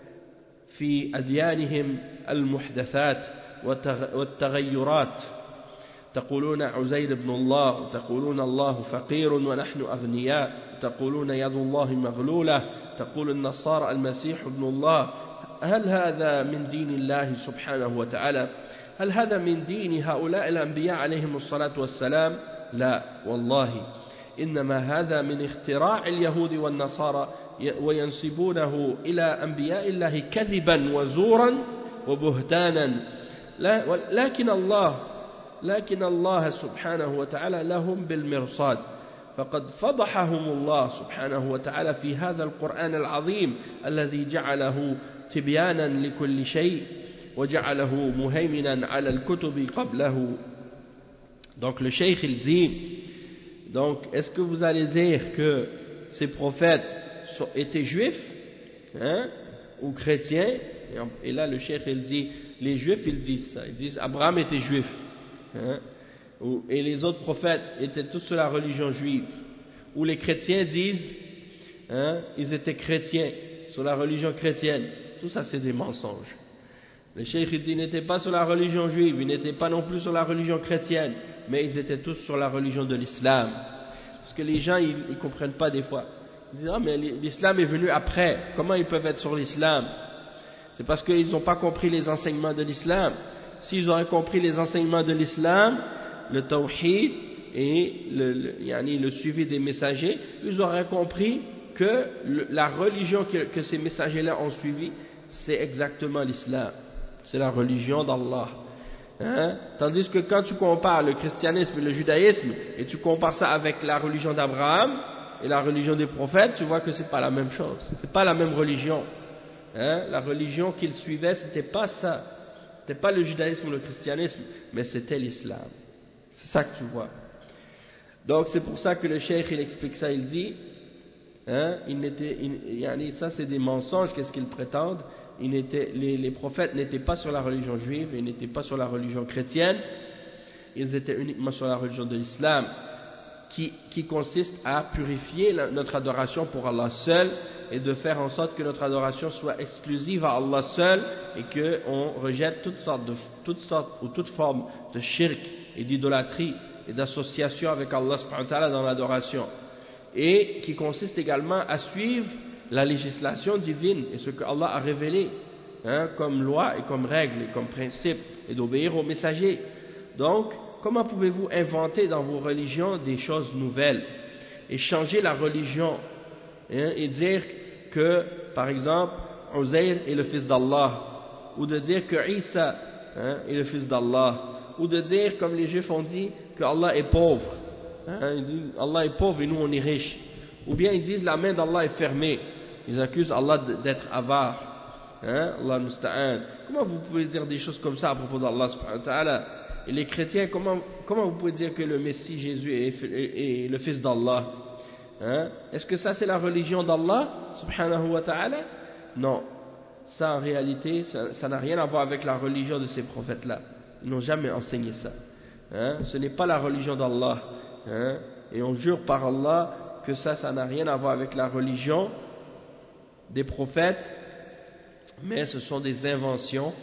في أديانهم المحدثات والتغيرات تقولون عزير بن الله وتقولون الله فقير ونحن أغنياء تقولون يد الله مغلولة تقول النصارى المسيح ابن الله هل هذا من دين الله سبحانه وتعالى هل هذا من دين هؤلاء الأنبياء عليهم الصلاة والسلام لا والله إنما هذا من اختراع اليهود والنصارى وينسبونه إلى أنبياء الله كذبا وزورا وبهتانا لكن الله لكن الله سبحانه وتعالى لهم بالمرصاد فقد فضحهم الله سبحانه وتعالى في هذا القرآن العظيم الذي جعله تبيانا لكل شيء وجعله مهيمنا على الكتب قبله. Donc le cheikh il dit, donc est-ce que vous allez dire que ces prophètes sont, étaient juifs, hein, ou chrétiens? Et là le cheikh il dit, les juifs ils disent ça, ils disent Abraham était juif, hein, et les autres prophètes étaient tous sur la religion juive, ou les chrétiens disent, hein, ils étaient chrétiens sur la religion chrétienne. Tout ça c'est des mensonges. Le cheikh il dit, ils n'étaient pas sur la religion juive, ils n'étaient pas non plus sur la religion chrétienne, mais ils étaient tous sur la religion de l'islam. Parce que les gens ils ne comprennent pas des fois. Ils disent, ah mais l'islam est venu après, comment ils peuvent être sur l'islam? C'est parce qu'ils n'ont pas compris les enseignements de l'islam. S'ils auraient compris les enseignements de l'islam, le tawhid et le, le, yani le suivi des messagers, ils auraient compris que le, la religion que, que ces messagers-là ont suivi, c'est exactement l'islam. C'est la religion d'Allah. Hein? Tandis que quand tu compares le christianisme et le judaïsme, et tu compares ça avec la religion d'Abraham et la religion des prophètes, tu vois que c'est pas la même chose. C'est pas la même religion. Hein? La religion qu'ils suivaient, c'était pas ça. C'était pas le judaïsme ou le christianisme, mais c'était l'islam. C'est ça que tu vois. Donc c'est pour ça que le cheikh il explique ça, il dit, hein, il n'était, il, ça c'est des mensonges, qu'est-ce qu'ils prétendent? Il n'était, les, les prophètes n'étaient pas sur la religion juive, ils n'étaient pas sur la religion chrétienne, ils étaient uniquement sur la religion de l'islam, qui, qui consiste à purifier la, notre adoration pour Allah seul, et de faire en sorte que notre adoration soit exclusive à Allah seul, et qu'on rejette toutes sortes, de, toutes sortes ou toutes formes de shirk et d'idolâtrie et d'association avec Allah subhanahu wa ta'ala dans l'adoration, et qui consiste également à suivre la législation divine et ce que Allah a révélé, hein, comme loi et comme règle et comme principe, et d'obéir aux messagers. Donc, comment pouvez-vous inventer dans vos religions des choses nouvelles et changer la religion, hein, et dire que, par exemple, Uzair est le fils d'Allah, ou de dire que Isa, hein, est le fils d'Allah, ou de dire, comme les Juifs ont dit, que Allah est pauvre, hein, ils disent Allah est pauvre et nous on est riches, ou bien ils disent la main d'Allah est fermée, ils accusent Allah d'être avare, hein, Allah musta'an. Comment vous pouvez dire des choses comme ça à propos d'Allah subhanahu wa ta'ala? Et les chrétiens, comment, comment vous pouvez dire que le Messie Jésus est, est, est le fils d'Allah, hein? Est-ce que ça c'est la religion d'Allah subhanahu wa ta'ala? Non, ça en réalité ça, ça n'a rien à voir avec la religion de ces prophètes là, ils n'ont jamais enseigné ça, hein? Ce n'est pas la religion d'Allah, hein? Et on jure par Allah que ça, ça n'a rien à voir avec la religion des prophètes, mais ce sont des inventions.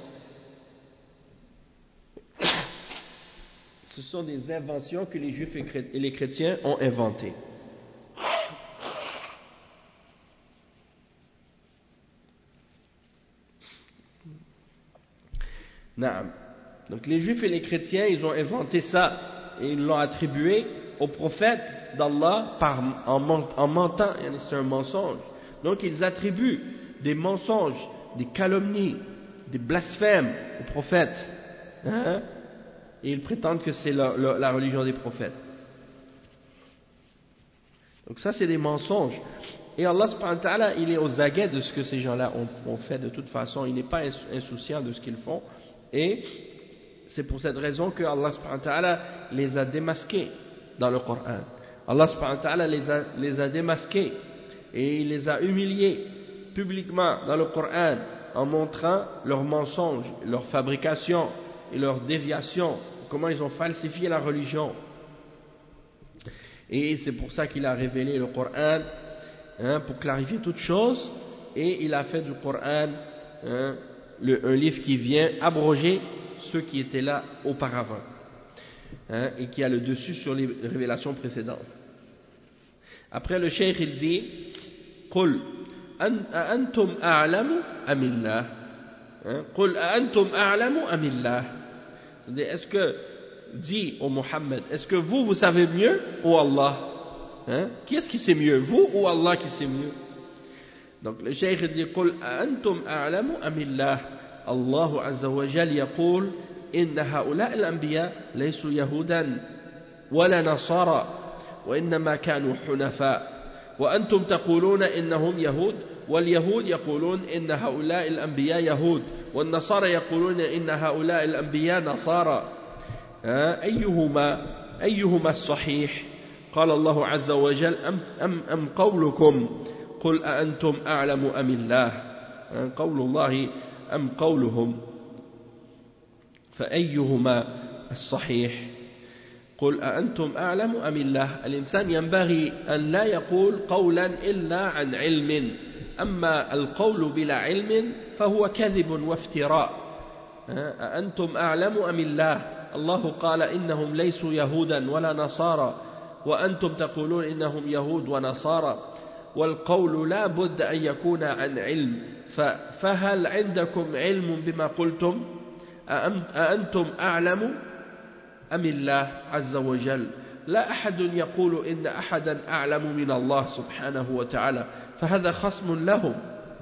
Ce sont des inventions que les Juifs et les chrétiens ont inventées. Naam. Donc les Juifs et les chrétiens, ils ont inventé ça et ils l'ont attribué aux prophètes d'Allah par, en, en mentant. C'est un mensonge. Donc ils attribuent des mensonges, des calomnies, des blasphèmes aux prophètes, hein? Et ils prétendent que c'est la, la, la religion des prophètes. Donc ça c'est des mensonges. Et Allah subhanahu wa ta'ala, il est aux aguets de ce que ces gens-là ont, ont fait de toute façon. Il n'est pas insouciant de ce qu'ils font. Et c'est pour cette raison que Allah subhanahu wa ta'ala les a démasqués dans le Coran. Allah subhanahu wa ta'ala les a, les a démasqués et il les a humiliés publiquement dans le Coran en montrant leurs mensonges, leur fabrication et leur déviation, comment ils ont falsifié la religion. Et c'est pour ça qu'il a révélé le Coran, hein, pour clarifier toutes choses, et il a fait du Coran, hein, le, un livre qui vient abroger ceux qui étaient là auparavant, hein, et qui a le dessus sur les révélations précédentes. Après le cheikh il dit قل أأنتم أعلم أم الله قل أأنتم أعلم أم الله. C'est-à-dire, est-ce que, dit au Mohammed, est-ce que vous, vous savez mieux ou Allah, hein? Qui est-ce qui sait mieux, vous ou Allah qui sait mieux? Donc le cheikh dit قل أأنتم أعلم أم الله. الله عز وجل يقول إن هؤلاء الأنبياء ليسوا يهودا ولا نصارى وإنما كانوا حنفاء وأنتم تقولون إنهم يهود واليهود يقولون إن هؤلاء الأنبياء يهود والنصارى يقولون إن هؤلاء الأنبياء نصارى أيهما أيهما الصحيح؟ قال الله عز وجل أم, أم, أم قولكم قل أأنتم أعلم أم الله. قول الله أم قولهم فأيهما الصحيح؟ قل أأنتم أعلم أم الله. الإنسان ينبغي أن لا يقول قولا إلا عن علم، أما القول بلا علم فهو كذب وافتراء. أأنتم أعلم أم الله. الله قال إنهم ليسوا يهودا ولا نصارى وأنتم تقولون إنهم يهود ونصارى، والقول لا بد أن يكون عن علم. فهل عندكم علم بما قلتم؟ أأنتم أعلم أم الله عز وجل. لا أحد يقول إن أحدا أعلم من الله سبحانه وتعالى، فهذا خصم لهم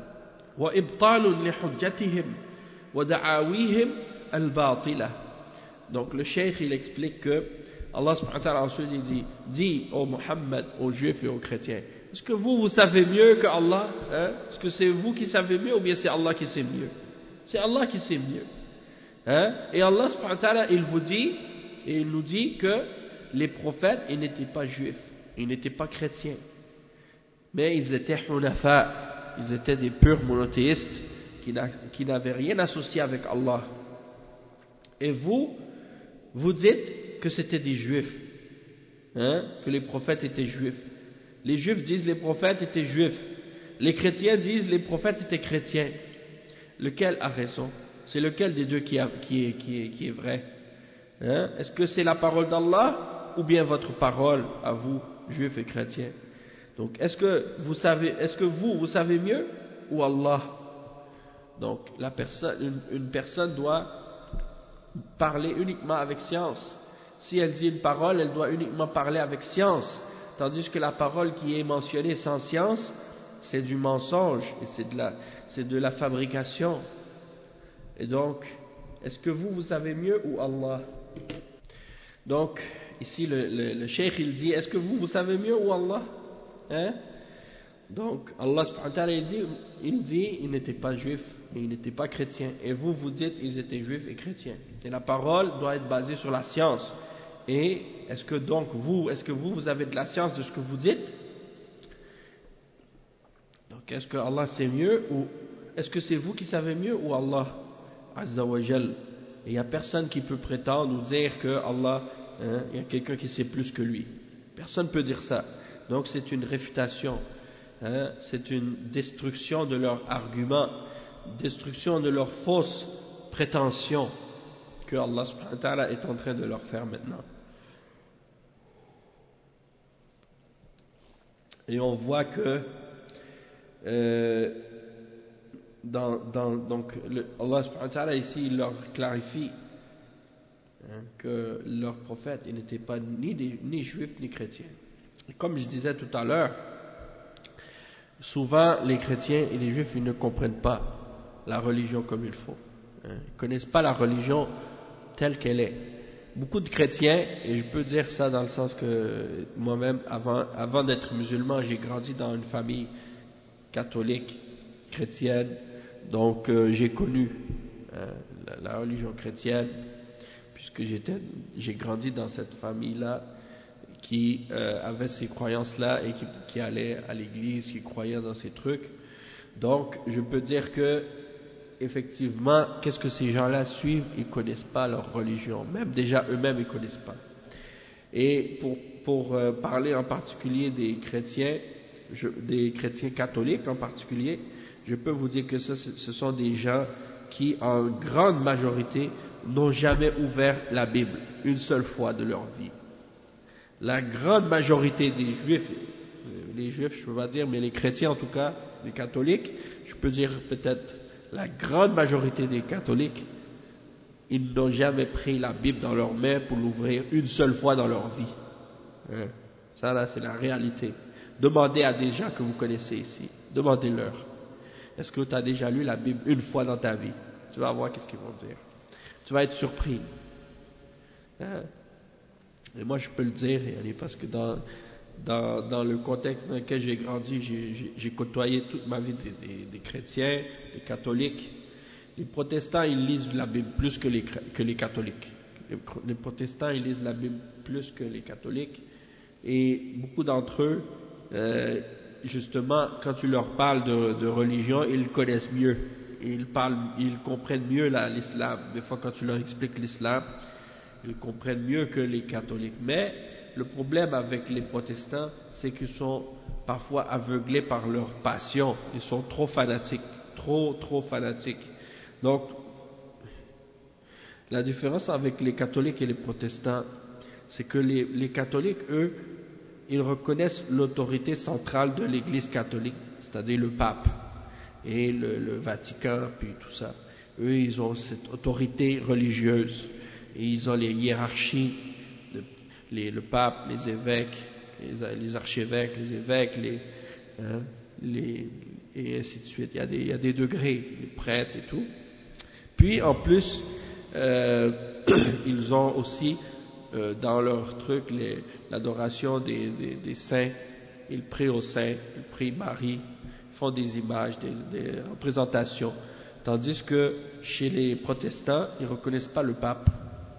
وإبطال لحجتهم ودعاويهم الباطلة. Donc le cheikh il explique que Allah subhanahu wa ta'ala ensuite il dit, dit au Muhammad, aux juifs et aux chrétiens, est-ce que vous, vous savez mieux que Allah, hein? Est-ce que c'est vous qui savez mieux ou bien c'est Allah qui sait mieux? C'est Allah qui sait mieux. Hein? Et Allah subhanahu wa ta'ala il vous dit, et il nous dit que les prophètes, ils n'étaient pas juifs, ils n'étaient pas chrétiens, mais ils étaient hunafa, ils étaient des purs monothéistes qui n'avaient rien associé avec Allah. Et vous, vous dites que c'était des juifs, hein, que les prophètes étaient juifs. Les juifs disent les prophètes étaient juifs. Les chrétiens disent les prophètes étaient chrétiens. Lequel a raison? C'est lequel des deux qui, a, qui, est, qui, est, qui est vrai? Hein? Est-ce que c'est la parole d'Allah ou bien votre parole à vous, juifs et chrétiens? Donc, est-ce que vous savez, est-ce que vous, vous savez mieux ou Allah? Donc, la personne, une, une personne doit parler uniquement avec science. Si elle dit une parole, elle doit uniquement parler avec science. Tandis que la parole qui est mentionnée sans science, c'est du mensonge et c'est de la, c'est de la fabrication. Et donc, est-ce que vous, vous savez mieux ou Allah? Donc, ici, le, le, le cheikh, il dit, est-ce que vous, vous savez mieux ou Allah? Hein? Donc, Allah subhanahu wa ta'ala, il dit, il dit, ils n'étaient pas juifs et ils n'étaient pas chrétiens. Et vous, vous dites, ils étaient juifs et chrétiens. Et la parole doit être basée sur la science. Et est-ce que donc vous, est-ce que vous, vous avez de la science de ce que vous dites? Donc, est-ce que Allah sait mieux ou est-ce que c'est vous qui savez mieux ou Allah Azza wa Jal? Et il n'y a personne qui peut prétendre ou dire que Allah, hein, il y a quelqu'un qui sait plus que lui. Personne ne peut dire ça. Donc, c'est une réfutation. Hein, c'est une destruction de leurs arguments, destruction de leurs fausses prétentions que Allah subhanahu wa ta'ala est en train de leur faire maintenant. Et on voit que euh, dans, dans, donc le, Allah subhanahu wa ta'ala ici il leur clarifie, hein, que leurs prophètes ils n'étaient pas ni, des, ni juifs ni chrétiens. Et comme je disais tout à l'heure, souvent les chrétiens et les juifs ils ne comprennent pas la religion comme il faut, hein, ils ne connaissent pas la religion telle qu'elle est. Beaucoup de chrétiens, et je peux dire ça dans le sens que moi-même, avant, avant d'être musulman, j'ai grandi dans une famille catholique, chrétienne, donc euh, j'ai connu euh, la, la religion chrétienne, puisque j'étais, j'ai grandi dans cette famille-là qui euh, avait ces croyances-là et qui, qui allait à l'église, qui croyait dans ces trucs. Donc, je peux dire que effectivement, qu'est-ce que ces gens-là suivent? Ils ne connaissent pas leur religion, même déjà eux-mêmes ils ne connaissent pas. Et pour, pour euh, parler en particulier des chrétiens, je, des chrétiens catholiques en particulier, je peux vous dire que ce, ce sont des gens qui, en grande majorité, n'ont jamais ouvert la Bible une seule fois de leur vie. La grande majorité des juifs, les juifs je ne peux pas dire, mais les chrétiens en tout cas, les catholiques, je peux dire peut-être la grande majorité des catholiques, ils n'ont jamais pris la Bible dans leurs mains pour l'ouvrir une seule fois dans leur vie. Hein? Ça là, c'est la réalité. Demandez à des gens que vous connaissez ici, demandez-leur. Est-ce que tu as déjà lu la Bible une fois dans ta vie? Tu vas voir qu'est-ce qu'ils vont dire. Tu vas être surpris. Hein? Et moi, je peux le dire, parce que dans, dans, dans le contexte dans lequel j'ai grandi, j'ai, j'ai côtoyé toute ma vie des, des, des chrétiens, des catholiques. Les protestants, ils lisent la Bible plus que les, que les catholiques. Les, les protestants, ils lisent la Bible plus que les catholiques. Et beaucoup d'entre eux, euh, justement, quand tu leur parles de, de religion, ils connaissent mieux. Et ils, parlent, ils comprennent mieux la, l'islam. Des fois, quand tu leur expliques l'islam, ils comprennent mieux que les catholiques. Mais le problème avec les protestants, c'est qu'ils sont parfois aveuglés par leur passion. Ils sont trop fanatiques, trop, trop fanatiques. Donc, la différence avec les catholiques et les protestants, c'est que les, les catholiques, eux, ils reconnaissent l'autorité centrale de l'Église catholique, c'est-à-dire le pape et le, le Vatican, puis tout ça. Eux, ils ont cette autorité religieuse. Et ils ont les hiérarchies, de, les, le pape, les évêques, les, les archevêques, les évêques, les, hein, les, et ainsi de suite. Il y a des, il y a des degrés, les prêtres et tout. Puis en plus, euh, ils ont aussi euh, dans leur truc les, l'adoration des, des, des saints. Ils prient aux saints, ils prient Marie, ils font des images, des, des représentations. Tandis que chez les protestants, ils ne reconnaissent pas le pape.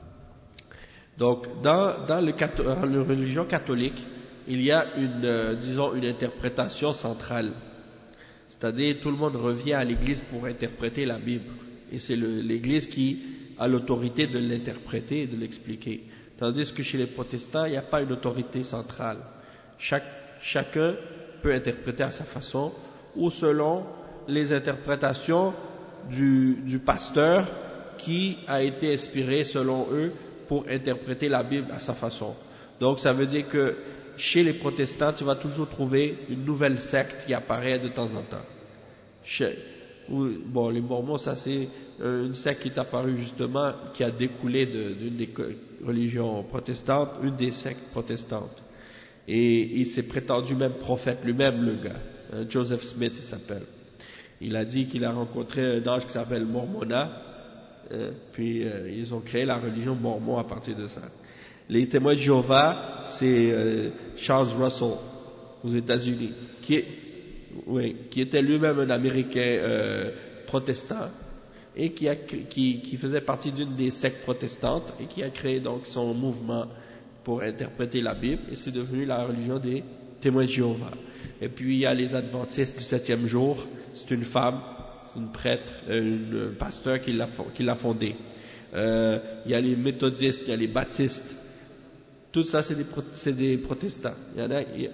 Donc, dans, dans le, la religion catholique, il y a une, euh, disons, une interprétation centrale. C'est-à-dire, tout le monde revient à l'Église pour interpréter la Bible. Et c'est le, l'Église qui a l'autorité de l'interpréter et de l'expliquer. Tandis que chez les protestants, il n'y a pas une autorité centrale. Chaque, chacun peut interpréter à sa façon ou selon les interprétations du, du pasteur qui a été inspiré, selon eux, pour interpréter la Bible à sa façon. Donc, ça veut dire que chez les protestants, tu vas toujours trouver une nouvelle secte qui apparaît de temps en temps. Chez, ou, bon, les Mormons, ça c'est une secte qui est apparue justement, qui a découlé de, d'une des religions protestantes, une des sectes protestantes. Et il s'est prétendu même prophète lui-même, le gars. Hein, Joseph Smith, il s'appelle. Il a dit qu'il a rencontré un ange qui s'appelle Mormona, hein, puis euh, ils ont créé la religion mormon à partir de ça. Les témoins de Jéhovah, c'est euh, Charles Russell, aux États-Unis, qui, est, oui, qui était lui-même un Américain euh, protestant, et qui, a, qui, qui faisait partie d'une des sectes protestantes, et qui a créé donc son mouvement pour interpréter la Bible, et c'est devenu la religion des témoins de Jéhovah. Et puis il y a les adventistes du septième jour, c'est une femme, c'est une prêtre, une, un pasteur qui l'a, qui l'a fondé. Euh, il y a les méthodistes, il y a les baptistes, tout ça c'est des, c'est des protestants. Il y en a, il,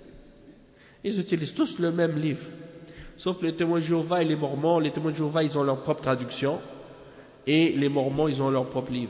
ils utilisent tous le même livre, sauf les témoins de Jéhovah et les mormons. Les témoins de Jéhovah, ils ont leur propre traduction, et les mormons, ils ont leur propre livre.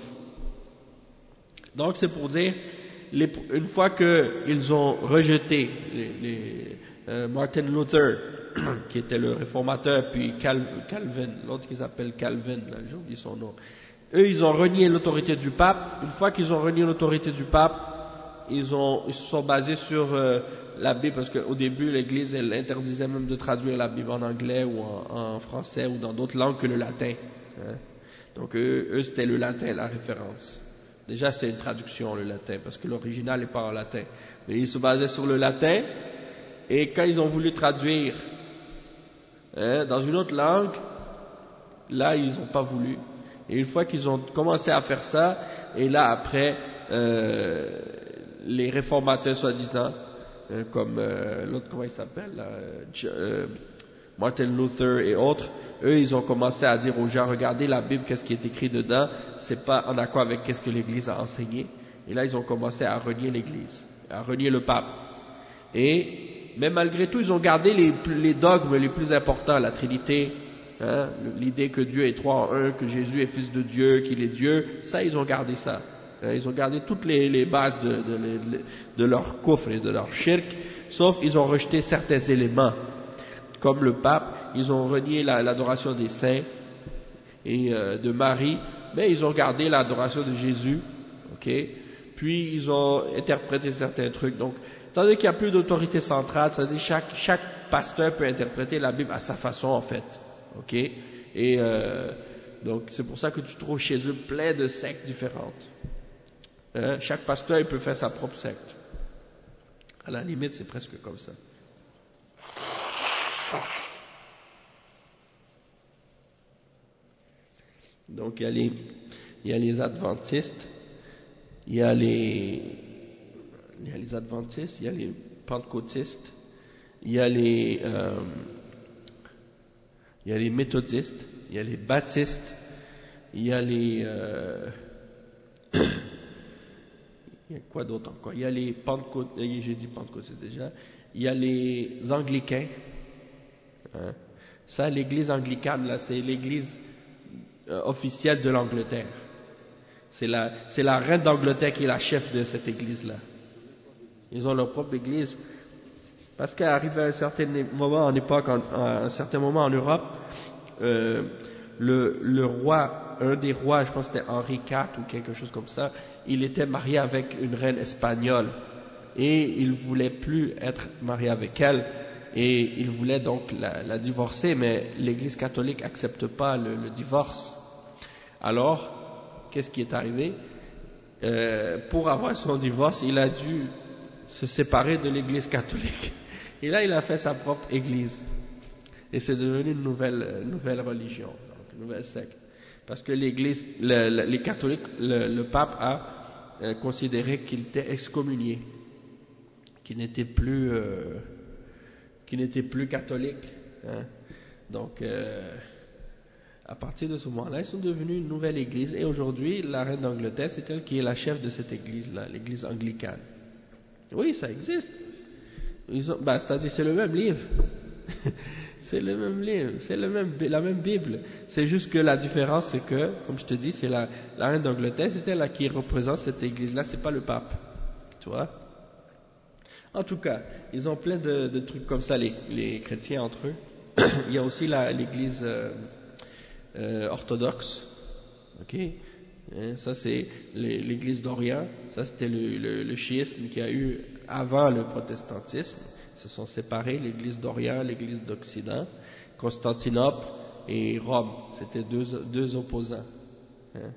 Donc c'est pour dire, les, une fois qu'ils ont rejeté les, les, euh, Martin Luther, qui était le réformateur, puis Cal, Calvin, l'autre qui s'appelle Calvin, là, j'ai oublié son nom, eux ils ont renié l'autorité du pape. Une fois qu'ils ont renié l'autorité du pape, ils, ont, ils se sont basés sur euh, la Bible, parce qu'au début l'Église elle interdisait même de traduire la Bible en anglais ou en, en français ou dans d'autres langues que le latin. Hein. Donc eux, eux c'était le latin la référence. Déjà, c'est une traduction, le latin, parce que l'original n'est pas en latin. Mais ils se basaient sur le latin, et quand ils ont voulu traduire hein, dans une autre langue, là, ils n'ont pas voulu. Et une fois qu'ils ont commencé à faire ça, et là, après, euh, les réformateurs, soi-disant, euh, comme euh, l'autre, comment il s'appelle, euh, Martin Luther et autres, eux, ils ont commencé à dire aux gens, regardez la Bible, qu'est-ce qui est écrit dedans, c'est pas en accord avec qu'est-ce que l'Église a enseigné. Et là, ils ont commencé à renier l'Église, à renier le pape. Et, mais malgré tout, ils ont gardé les, les dogmes les plus importants, la Trinité, hein, l'idée que Dieu est trois en un, que Jésus est fils de Dieu, qu'il est Dieu, ça, ils ont gardé ça. Hein, ils ont gardé toutes les, les bases de, de, de, de leur kufr et de leur shirk, sauf ils ont rejeté certains éléments. Comme le pape, ils ont renié la, l'adoration des saints et euh, de Marie, mais ils ont gardé l'adoration de Jésus, ok. Puis ils ont interprété certains trucs. Donc, étant donné qu'il n'y a plus d'autorité centrale, c'est-à-dire chaque chaque pasteur peut interpréter la Bible à sa façon en fait, ok. Et euh, donc c'est pour ça que tu trouves chez eux plein de sectes différentes. Hein? Chaque pasteur il peut faire sa propre secte. À la limite, c'est presque comme ça. Donc il y a les, il y a les adventistes, il y a les, il y a les adventistes, il y a les pentecôtistes, il y a les, euh, il y a les méthodistes, il y a les baptistes, il y a les, euh, il y a quoi d'autre encore? Il y a les pentecôtistes, j'ai dit pentecôtistes déjà, il y a les anglicains. Hein. Ça, l'église anglicane, là, c'est l'église euh, officielle de l'Angleterre. C'est la, c'est la reine d'Angleterre qui est la chef de cette église-là. Ils ont leur propre église. Parce qu'arrivé à un certain moment en époque, en, à un certain moment en Europe, euh, le, le roi, un des rois, je pense que c'était Henri quatre ou quelque chose comme ça, il était marié avec une reine espagnole. Et il voulait plus être marié avec elle. Et il voulait donc la, la divorcer, mais l'Église catholique accepte pas le, le divorce. Alors, qu'est-ce qui est arrivé? Euh, pour avoir son divorce, il a dû se séparer de l'église catholique. Et là, il a fait sa propre église. Et c'est devenu une nouvelle, une nouvelle religion, donc une nouvelle secte. Parce que l'église, le, le, les catholiques, le, le pape a euh, considéré qu'il était excommunié, qu'il n'était plus, euh, qu'il n'était plus catholique. Hein. Donc, euh, à partir de ce moment-là, ils sont devenus une nouvelle église. Et aujourd'hui, la reine d'Angleterre, c'est elle qui est la chef de cette église-là, l'église anglicane. Oui, ça existe. Ils ont, bah, c'est-à-dire, c'est le même livre. C'est le même livre, c'est le même, la même Bible. C'est juste que la différence, c'est que, comme je te dis, c'est la, la reine d'Angleterre, c'est elle qui représente cette église-là, c'est pas le pape. Tu vois? En tout cas, ils ont plein de, de trucs comme ça, les, les chrétiens entre eux. Il y a aussi la, l'église euh, euh, orthodoxe. Ok? Hein, ça, c'est l'église d'Orient. Ça, c'était le, le, le chiisme qu'il y a eu avant le protestantisme. Ils se sont séparés, l'église d'Orient, l'église d'Occident, Constantinople et Rome. C'était deux, deux opposants. Hein?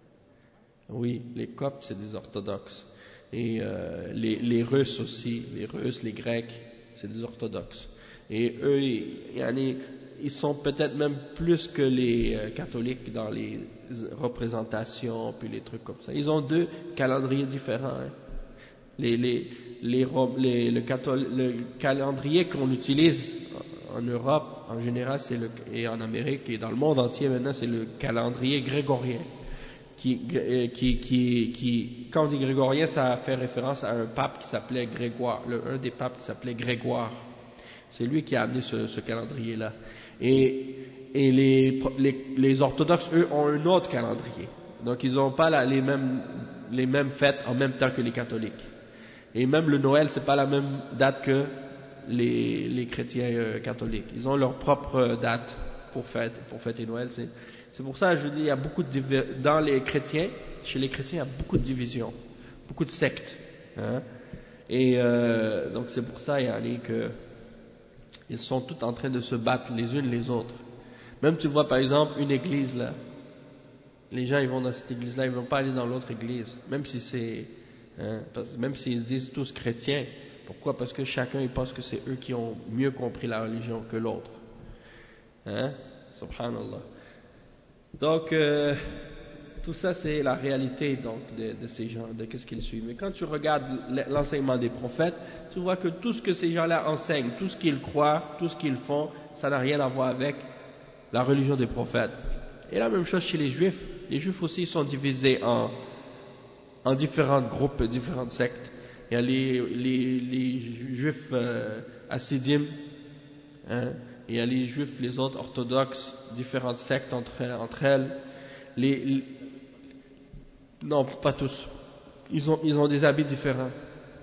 Oui, les Coptes, c'est des orthodoxes. Et euh, les, les Russes aussi, les Russes, les Grecs, c'est des orthodoxes. Et eux, ils, ils sont peut-être même plus que les euh, catholiques dans les représentations, puis les trucs comme ça. Ils ont deux calendriers différents. Hein? Les, les, les, les, le, cathol, le calendrier qu'on utilise en Europe, en général, c'est le, et en Amérique et dans le monde entier maintenant, c'est le calendrier grégorien. Qui, qui, qui, qui, quand on dit grégorien, ça fait référence à un pape qui s'appelait Grégoire, le, un des papes qui s'appelait Grégoire. C'est lui qui a amené ce, ce calendrier-là. Et, et les, les, les orthodoxes, eux, ont un autre calendrier. Donc, ils n'ont pas la, les, mêmes, les mêmes fêtes en même temps que les catholiques. Et même le Noël, c'est pas la même date que les, les chrétiens euh, catholiques. Ils ont leur propre date pour fête, pour fêter Noël. C'est, c'est pour ça que je dis, il y a beaucoup de dans les chrétiens, chez les chrétiens, il y a beaucoup de divisions, beaucoup de sectes. Hein? Et euh, donc c'est pour ça, il y a que ils sont tous en train de se battre les unes les autres. Même tu vois par exemple une église là, les gens ils vont dans cette église là, ils vont pas aller dans l'autre église, même si c'est Hein, parce, même s'ils se disent tous chrétiens. Pourquoi? Parce que chacun il pense que c'est eux qui ont mieux compris la religion que l'autre. Hein? Subhanallah. Donc, euh, tout ça c'est la réalité donc, de, de ces gens, de qu'est-ce qu'ils suivent. Mais quand tu regardes l'enseignement des prophètes, tu vois que tout ce que ces gens-là enseignent, tout ce qu'ils croient, tout ce qu'ils font, ça n'a rien à voir avec la religion des prophètes. Et la même chose chez les juifs. Les juifs aussi sont divisés en en différents groupes, différentes sectes. Il y a les, les, les juifs euh, hassidim, hein, il y a les juifs, les autres orthodoxes, différentes sectes entre, entre elles. Les, les, non, pas tous. Ils ont, ils ont des habits différents.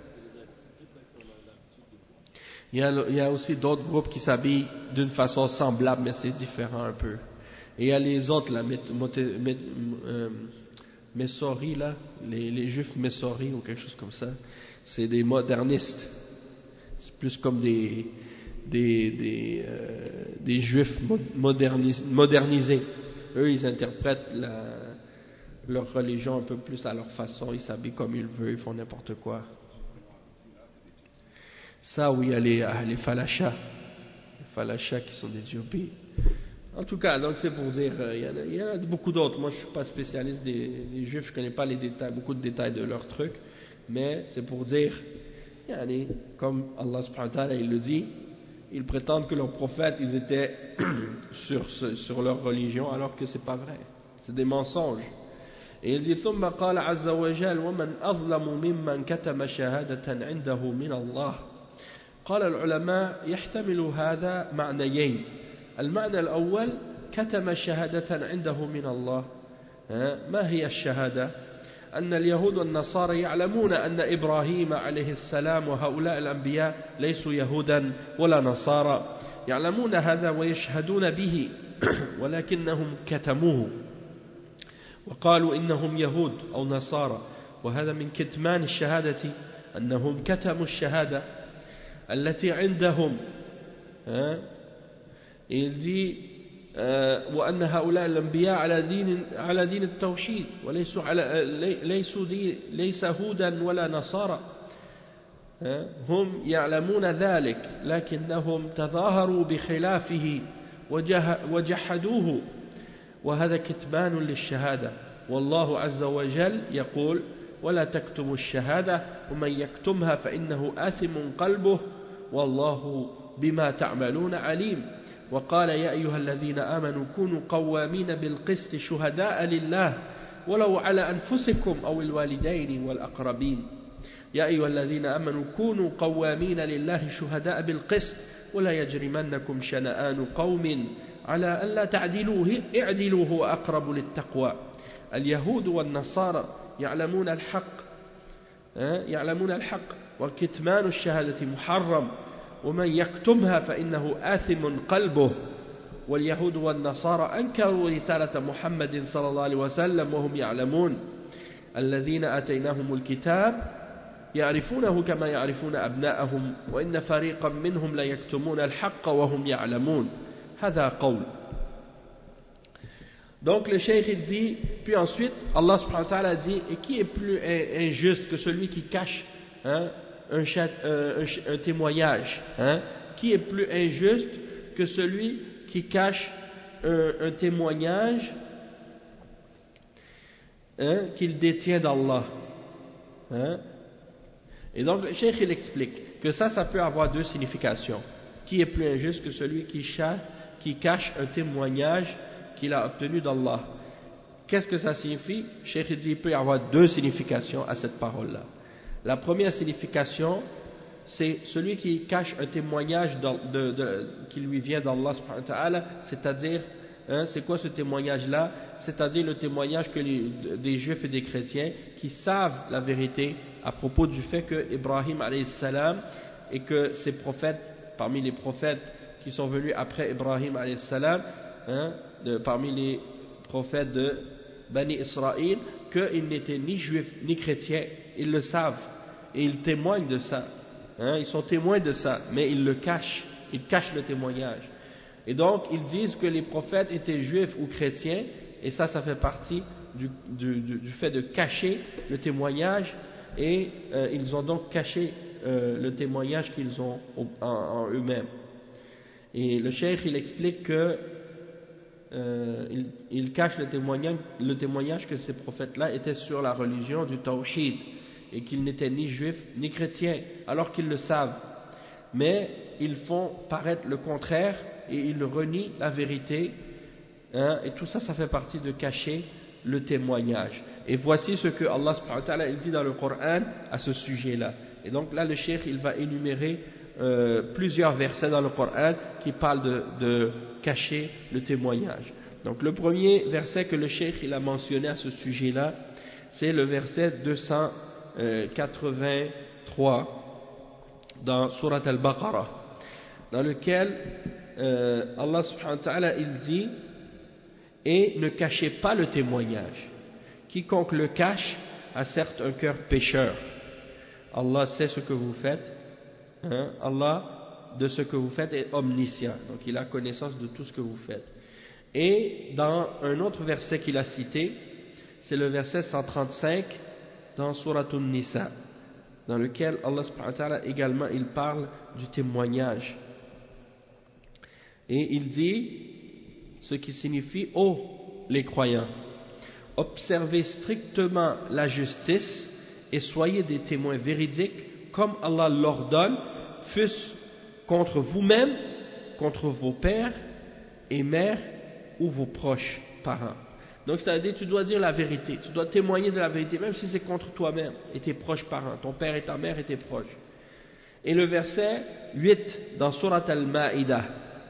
Il y a, il y a aussi d'autres groupes qui s'habillent d'une façon semblable, mais c'est différent un peu. Et il y a les autres, là, mét, mét, mét, euh, Messori, là, les, les juifs Messori ou quelque chose comme ça, c'est des modernistes. C'est plus comme des, des, des, euh, des juifs modernis, modernisés. Eux, ils interprètent la, leur religion un peu plus à leur façon, ils s'habillent comme ils veulent, ils font n'importe quoi. Ça, oui, il y a les, les falachas, les falachas qui sont des Éthiopiens. En tout cas, donc c'est pour dire, euh, il, y en a, il y en a beaucoup d'autres. Moi, je ne suis pas spécialiste des, des juifs, je ne connais pas les détails, beaucoup de détails de leurs trucs, mais c'est pour dire, yani, comme Allah subhanahu wa ta'ala, il le dit, ils prétendent que leurs prophètes, ils étaient sur, sur leur religion, alors que ce n'est pas vrai. C'est des mensonges. Et il dit, ثم قال عز وجل ومن أظلم ممن كتم شهادة عنده من الله. قال العلماء يحتمل هذا معنيين. المعنى الأول كتم شهادة عنده من الله. ما هي الشهادة؟ أن اليهود والنصارى يعلمون أن إبراهيم عليه السلام وهؤلاء الأنبياء ليسوا يهودا ولا نصارى، يعلمون هذا ويشهدون به ولكنهم كتموه وقالوا إنهم يهود أو نصارى، وهذا من كتمان الشهادة أنهم كتموا الشهادة التي عندهم. Il dit وأن هؤلاء الأنبياء على دين على دين التوحيد وليسوا على ليسوا دين ليس هودا ولا نصارى هم يعلمون ذلك لكنهم تظاهروا بخلافه وجحدوه وهذا كتمان للشهادة والله عز وجل يقول ولا تكتموا الشهادة ومن يكتمها فإنه آثم قلبه والله بما تعملون عليم وقال يا أيها الذين آمنوا كونوا قوامين بالقسط شهداء لله ولو على أنفسكم أو الوالدين والأقربين يا أيها الذين آمنوا كونوا قوامين لله شهداء بالقسط ولا يجرمنكم شنآن قوم على ألا تعدلوا اعدلوا هو أقرب للتقوى اليهود والنصارى يعلمون الحق يعلمون الحق وكتمان الشهادة محرم ومن يكتمها فإنه آثم قلبه واليهود والنصارى أنكروا رسالة محمد صلى الله عليه وسلم وهم يعلمون الذين آتيناهم الكتاب يعرفونه كما يعرفون أبناءهم وإن فريقا منهم لا يكتمون الحق وهم يعلمون هذا قول. Donc le cheikh il dit, puis ensuite Allah subhanahu wa ta'ala dit, et qui est plus injuste que celui qui cache hein, un, chat, euh, un, un témoignage hein, qui est plus injuste que celui qui cache un, un témoignage hein, qu'il détient d'Allah hein. Et donc le cheikh il explique que ça, ça peut avoir deux significations. Qui est plus injuste que celui qui, cha, qui cache un témoignage qu'il a obtenu d'Allah. Qu'est-ce que ça signifie? Cheikh dit il peut y avoir deux significations à cette parole-là. La première signification, c'est celui qui cache un témoignage de, de, de, qui lui vient d'Allah subhanahu wa ta'ala, c'est-à-dire, hein, c'est quoi ce témoignage-là? C'est-à-dire le témoignage que les, des juifs et des chrétiens qui savent la vérité à propos du fait que Ibrahim alayhi salam et que ses prophètes, parmi les prophètes qui sont venus après Ibrahim alayhi salam, hein, de, parmi les prophètes de Bani Israël, qu'ils n'étaient ni juifs ni chrétiens, ils le savent et ils témoignent de ça, hein, ils sont témoins de ça, mais ils le cachent, ils cachent le témoignage. Et donc ils disent que les prophètes étaient juifs ou chrétiens, et ça, ça fait partie du, du, du, du fait de cacher le témoignage, et euh, ils ont donc caché euh, le témoignage qu'ils ont en, en eux-mêmes. Et le cheikh il explique que euh, il, il cache le témoignage, le témoignage que ces prophètes-là étaient sur la religion du tawhid et qu'ils n'étaient ni juifs ni chrétiens, alors qu'ils le savent. Mais ils font paraître le contraire et ils renient la vérité, hein, et tout ça, ça fait partie de cacher le témoignage. Et voici ce que Allah subhanahu wa ta'ala il dit dans le Coran à ce sujet-là. Et donc là, le cheikh il va énumérer euh, plusieurs versets dans le Coran qui parlent de, de cacher le témoignage. Donc le premier verset que le cheikh il a mentionné à ce sujet-là, c'est le verset deux cent quatre-vingt-trois dans Surat Al-Baqarah, dans lequel euh, Allah subhanahu wa ta'ala il dit: et ne cachez pas le témoignage. Quiconque le cache a certes un cœur pécheur. Allah sait ce que vous faites, hein? Allah de ce que vous faites est omniscient, donc il a connaissance de tout ce que vous faites. Et dans un autre verset qu'il a cité, c'est le verset cent trente-cinq dans Surat An-Nisa, dans lequel Allah subhanahu wa ta'ala également il parle du témoignage. Et il dit ce qui signifie: ô les croyants, observez strictement la justice et soyez des témoins véridiques comme Allah l'ordonne, fût-ce contre vous-même, contre vos pères et mères ou vos proches parents. Donc c'est-à-dire tu dois dire la vérité, tu dois témoigner de la vérité même si c'est contre toi-même et tes proches parents, ton père et ta mère et tes proches. Et le verset huit dans Surat Al-Ma'idah,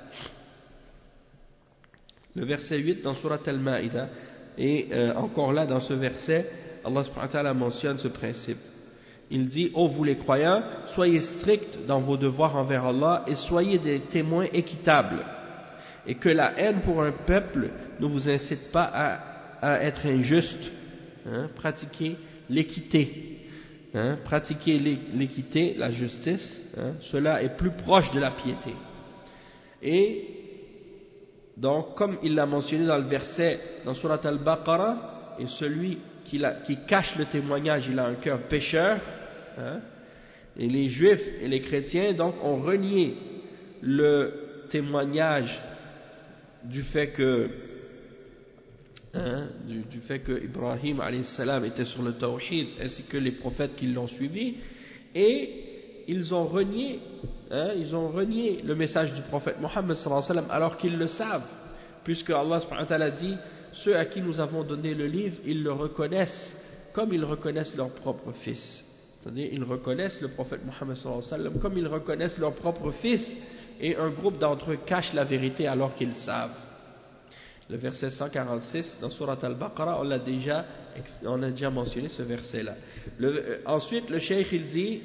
le verset huit dans Surat Al-Ma'idah, et euh, encore là dans ce verset Allah subhanahu wa ta'ala mentionne ce principe. Il dit: ô vous les croyants, soyez stricts dans vos devoirs envers Allah et soyez des témoins équitables, et que la haine pour un peuple ne vous incite pas à, à être injuste, hein, pratiquez l'équité, hein, pratiquez l'équité, la justice, hein, cela est plus proche de la piété. Et Donc, comme il l'a mentionné dans le verset, dans Surat Al-Baqarah, et celui qui, la, qui cache le témoignage, il a un cœur pécheur, hein, et les juifs et les chrétiens, donc, ont renié le témoignage du fait que, hein, du, du fait que Ibrahim alayhi salam était sur le tawhid, ainsi que les prophètes qui l'ont suivi, et ils ont renié, hein, ils ont renié le message du prophète Mohammed sallallahu alayhi wa sallam, alors qu'ils le savent, puisque Allah subhanahu wa ta'ala dit, ceux à qui nous avons donné le livre, ils le reconnaissent comme ils reconnaissent leur propre fils. C'est-à-dire, ils reconnaissent le prophète Mohammed sallallahu alayhi wa sallam comme ils reconnaissent leur propre fils, et un groupe d'entre eux cache la vérité alors qu'ils savent. Le verset cent quarante-six dans Surat Al-Baqarah, on l'a déjà, on a déjà mentionné ce verset-là. Le, euh, ensuite, le cheikh il dit,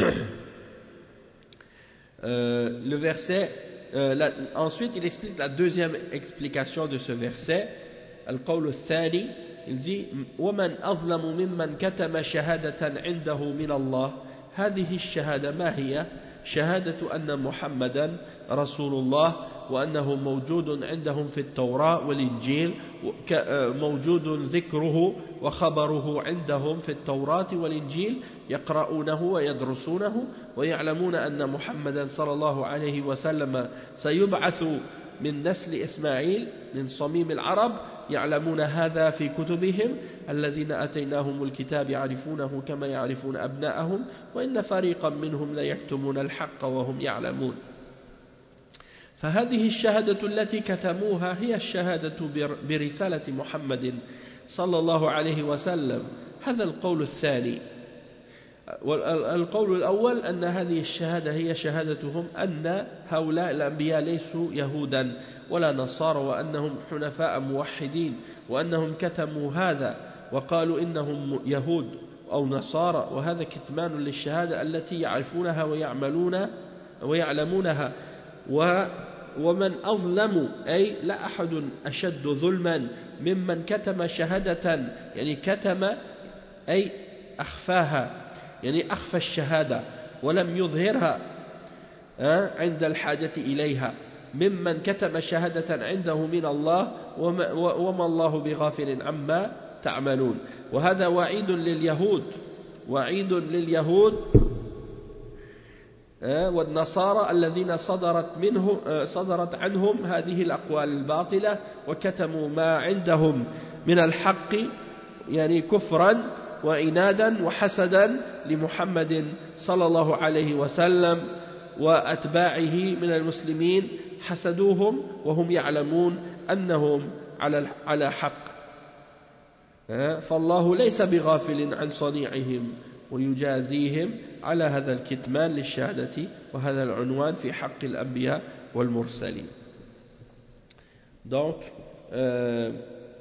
euh, le verset, euh, la, ensuite il explique la deuxième explication de ce verset, Al-Qawl al-Thani, il dit, وَمَنْ أَظْلَمُ مِمَّنْ كَتَمَ شَهَادَةً عِنْدَهُ مِنَ اللَّهِ هذه الشهادة ما هي؟ شهادة أن محمدا رسول الله وأنه موجود عندهم في التوراة والإنجيل موجود ذكره وخبره عندهم في التوراة والإنجيل يقرؤونه ويدرسونه ويعلمون أن محمدا صلى الله عليه وسلم سيبعث من نسل إسماعيل من صميم العرب يعلمون هذا في كتبهم الذين أتيناهم الكتاب يعرفونه كما يعرفون أبناءهم وإن فريقا منهم ليكتمون الحق وهم يعلمون. فهذه الشهادة التي كتموها هي الشهادة برسالة محمد صلى الله عليه وسلم. هذا القول الثاني. والقول الأول أن هذه الشهادة هي شهادتهم أن هؤلاء الأنبياء ليسوا يهودا ولا نصارى وأنهم حنفاء موحدين وأنهم كتموا هذا وقالوا إنهم يهود أو نصارى، وهذا كتمان للشهادة التي يعرفونها ويعملون ويعلمونها. ومن أظلم أي لا أحد أشد ظلما ممن كتم شهادة، يعني كتم أي أخفاها، يعني أخفى الشهادة ولم يظهرها عند الحاجة إليها، ممن كتم شهادة عنده من الله وما الله بغافل عما تعملون. وهذا وعيد لليهود، وعيد لليهود والنصارى الذين صدرت منه صدرت عنهم هذه الأقوال الباطلة وكتموا ما عندهم من الحق، يعني كفرا وعنادا وحسدا لمحمد صلى الله عليه وسلم وأتباعه من المسلمين، حسدوهم وهم يعلمون أنهم على على حق. فالله ليس بغافل عن صنيعهم ويجازيهم على هذا الكتمان للشهادة وهذا العنوان في حق الأنبياء والمرسلين. Donc, euh,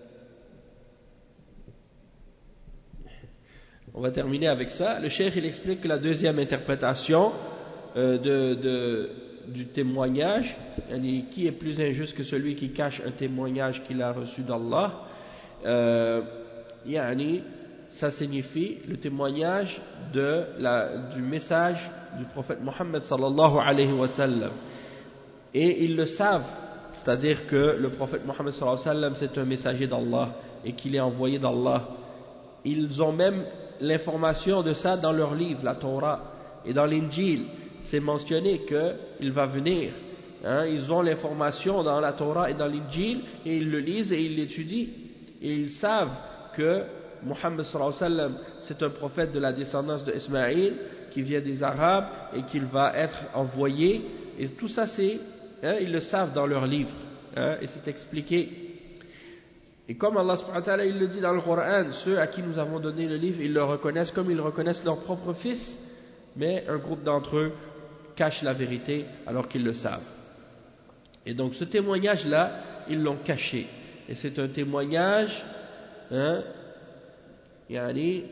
on va terminer avec ça. Le cheikh il explique que la deuxième interprétation euh, de, de, du témoignage, yani, qui est plus injuste que celui qui cache un témoignage qu'il a reçu d'Allah, euh, yani, ça signifie le témoignage de la, du message du prophète Mohammed sallallahu alayhi wa sallam. Et ils le savent, c'est-à-dire que le prophète Mohammed sallallahu alayhi wa sallam c'est un messager d'Allah et qu'il est envoyé d'Allah. Ils ont même l'information de ça dans leur livre, la Torah, et dans l'Injil, c'est mentionné qu'il va venir. Hein, ils ont l'information dans la Torah et dans l'Injil, et ils le lisent et ils l'étudient, et ils savent que Muhammad sallallahu alayhi wa sallam, c'est un prophète de la descendance de Ismaïl, qui vient des Arabes, et qu'il va être envoyé, et tout ça c'est, hein, ils le savent dans leur livre, hein, et c'est expliqué. Et comme Allah subhanahu wa ta'ala, il le dit dans le Coran, ceux à qui nous avons donné le livre, ils le reconnaissent comme ils reconnaissent leur propre fils, mais un groupe d'entre eux cache la vérité alors qu'ils le savent. Et donc ce témoignage-là, ils l'ont caché. Et c'est un témoignage, hein, yani,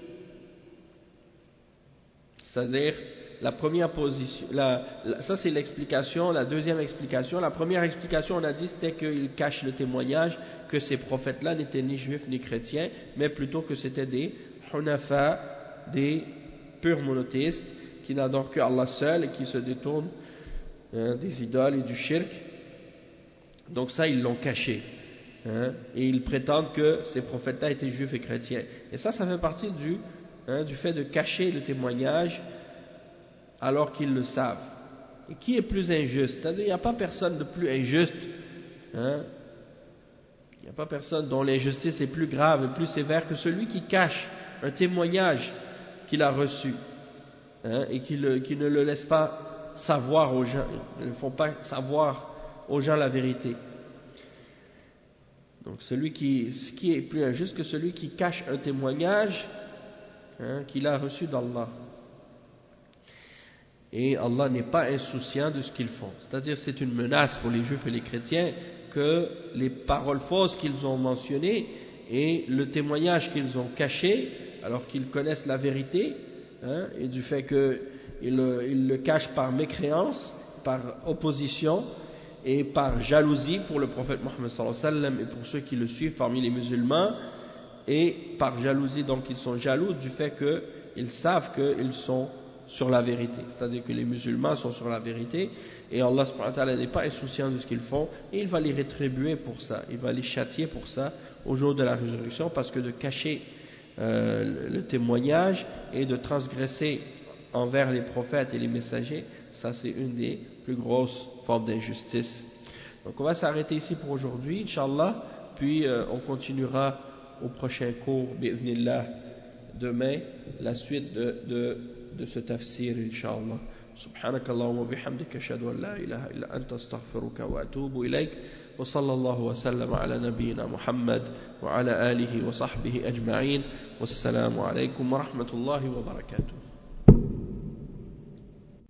c'est-à-dire la première position, la, la, ça c'est l'explication, la deuxième explication. La première explication, on a dit, c'était qu'ils cachent le témoignage que ces prophètes-là n'étaient ni juifs ni chrétiens, mais plutôt que c'était des hunafa, des purs monothéistes, qui n'adorent que Allah seul et qui se détournent hein, des idoles et du shirk. Donc ça, ils l'ont caché. Hein, et ils prétendent que ces prophètes-là étaient juifs et chrétiens. Et ça, ça fait partie du, hein, du fait de cacher le témoignage alors qu'ils le savent. Et qui est plus injuste? C'est-à-dire, il n'y a pas personne de plus injuste. Hein, il n'y a pas personne dont l'injustice est plus grave et plus sévère que celui qui cache un témoignage qu'il a reçu, hein, et qui, le, qui ne le laisse pas savoir aux gens, ils ne font pas savoir aux gens la vérité. Donc celui qui, ce qui est plus injuste que celui qui cache un témoignage, hein, qu'il a reçu d'Allah. Et Allah n'est pas insouciant de ce qu'ils font. C'est-à-dire c'est une menace pour les juifs et les chrétiens que les paroles fausses qu'ils ont mentionnées et le témoignage qu'ils ont caché, alors qu'ils connaissent la vérité, hein, et du fait qu'ils le, ils le cachent par mécréance, par opposition et par jalousie pour le prophète Mohammed sallallahu alayhi wa sallam et pour ceux qui le suivent parmi les musulmans, et par jalousie, donc ils sont jaloux du fait qu'ils savent qu'ils sont sur la vérité, c'est-à-dire que les musulmans sont sur la vérité et Allah subhanahu wa ta'ala n'est pas insouciant de ce qu'ils font et il va les rétribuer pour ça, il va les châtier pour ça au jour de la résurrection, parce que de cacher euh, le témoignage et de transgresser envers les prophètes et les messagers, ça c'est une des plus grosses formes d'injustice. Donc on va s'arrêter ici pour aujourd'hui, Inch'Allah, puis euh, on continuera au prochain cours, bi'idhnillah, demain, la suite de, de, de ce tafsir, Inch'Allah. سبحانك اللهم وبحمدك أشهد أن لا إله إلا أنت أستغفرك وأتوب إليك وصلى الله وسلم على نبينا محمد وعلى آله وصحبه أجمعين والسلام عليكم ورحمة الله وبركاته.